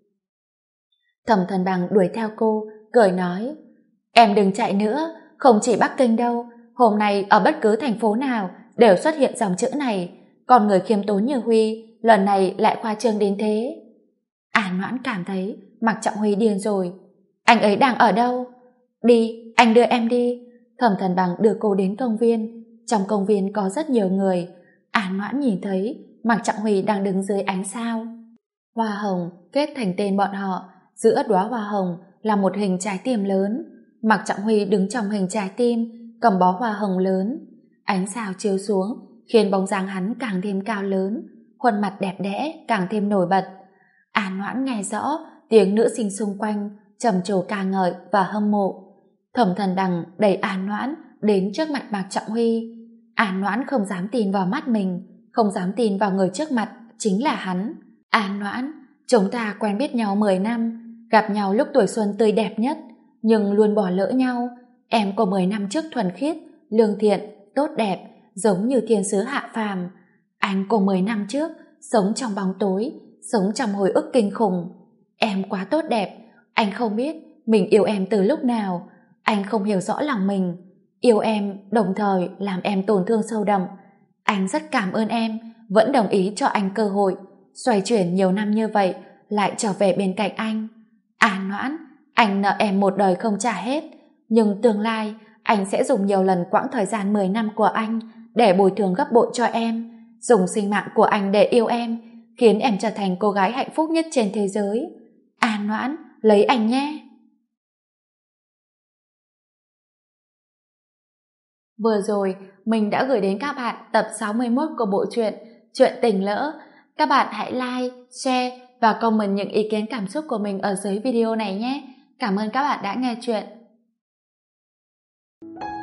Thẩm Thần Bằng đuổi theo cô, cười nói em đừng chạy nữa, không chỉ Bắc Kinh đâu, hôm nay ở bất cứ thành phố nào đều xuất hiện dòng chữ này, còn người khiêm tốn như Huy lần này lại khoa trương đến thế. An Noãn cảm thấy Mạc Trọng Huy điên rồi. Anh ấy đang ở đâu? Đi, anh đưa em đi. Thẩm Thần Bằng đưa cô đến công viên. Trong công viên có rất nhiều người. An Noãn nhìn thấy Mạc Trọng Huy đang đứng dưới ánh sao. Hoa hồng kết thành tên bọn họ, giữa đóa hoa hồng là một hình trái tim lớn. Mạc Trọng Huy đứng trong hình trái tim, cầm bó hoa hồng lớn. Ánh sao chiếu xuống khiến bóng dáng hắn càng thêm cao lớn, khuôn mặt đẹp đẽ càng thêm nổi bật. An Noãn nghe rõ tiếng nữ sinh xung quanh trầm trồ ca ngợi và hâm mộ. Thẩm Thần Bằng đẩy An Noãn đến trước mặt Mạc Trọng Huy. An Noãn không dám tin vào mắt mình, không dám tin vào người trước mặt chính là hắn. An Noãn, chúng ta quen biết nhau 10 năm, gặp nhau lúc tuổi xuân tươi đẹp nhất, nhưng luôn bỏ lỡ nhau. Em của 10 năm trước thuần khiết, lương thiện, tốt đẹp, giống như thiên sứ hạ phàm. Anh cùng 10 năm trước, sống trong bóng tối, sống trong hồi ức kinh khủng. Em quá tốt đẹp, anh không biết mình yêu em từ lúc nào, anh không hiểu rõ lòng mình. Yêu em đồng thời làm em tổn thương sâu đậm. Anh rất cảm ơn em, vẫn đồng ý cho anh cơ hội, xoay chuyển nhiều năm như vậy, lại trở về bên cạnh anh. An Noãn, anh nợ em một đời không trả hết, nhưng tương lai anh sẽ dùng nhiều lần quãng thời gian 10 năm của anh để bồi thường gấp bội cho em, dùng sinh mạng của anh để yêu em, khiến em trở thành cô gái hạnh phúc nhất trên thế giới. An Noãn, lấy anh nhé. Vừa rồi, mình đã gửi đến các bạn tập 61 của bộ truyện Chuyện tình lỡ. Các bạn hãy like, share và comment những ý kiến cảm xúc của mình ở dưới video này nhé. Cảm ơn các bạn đã nghe chuyện.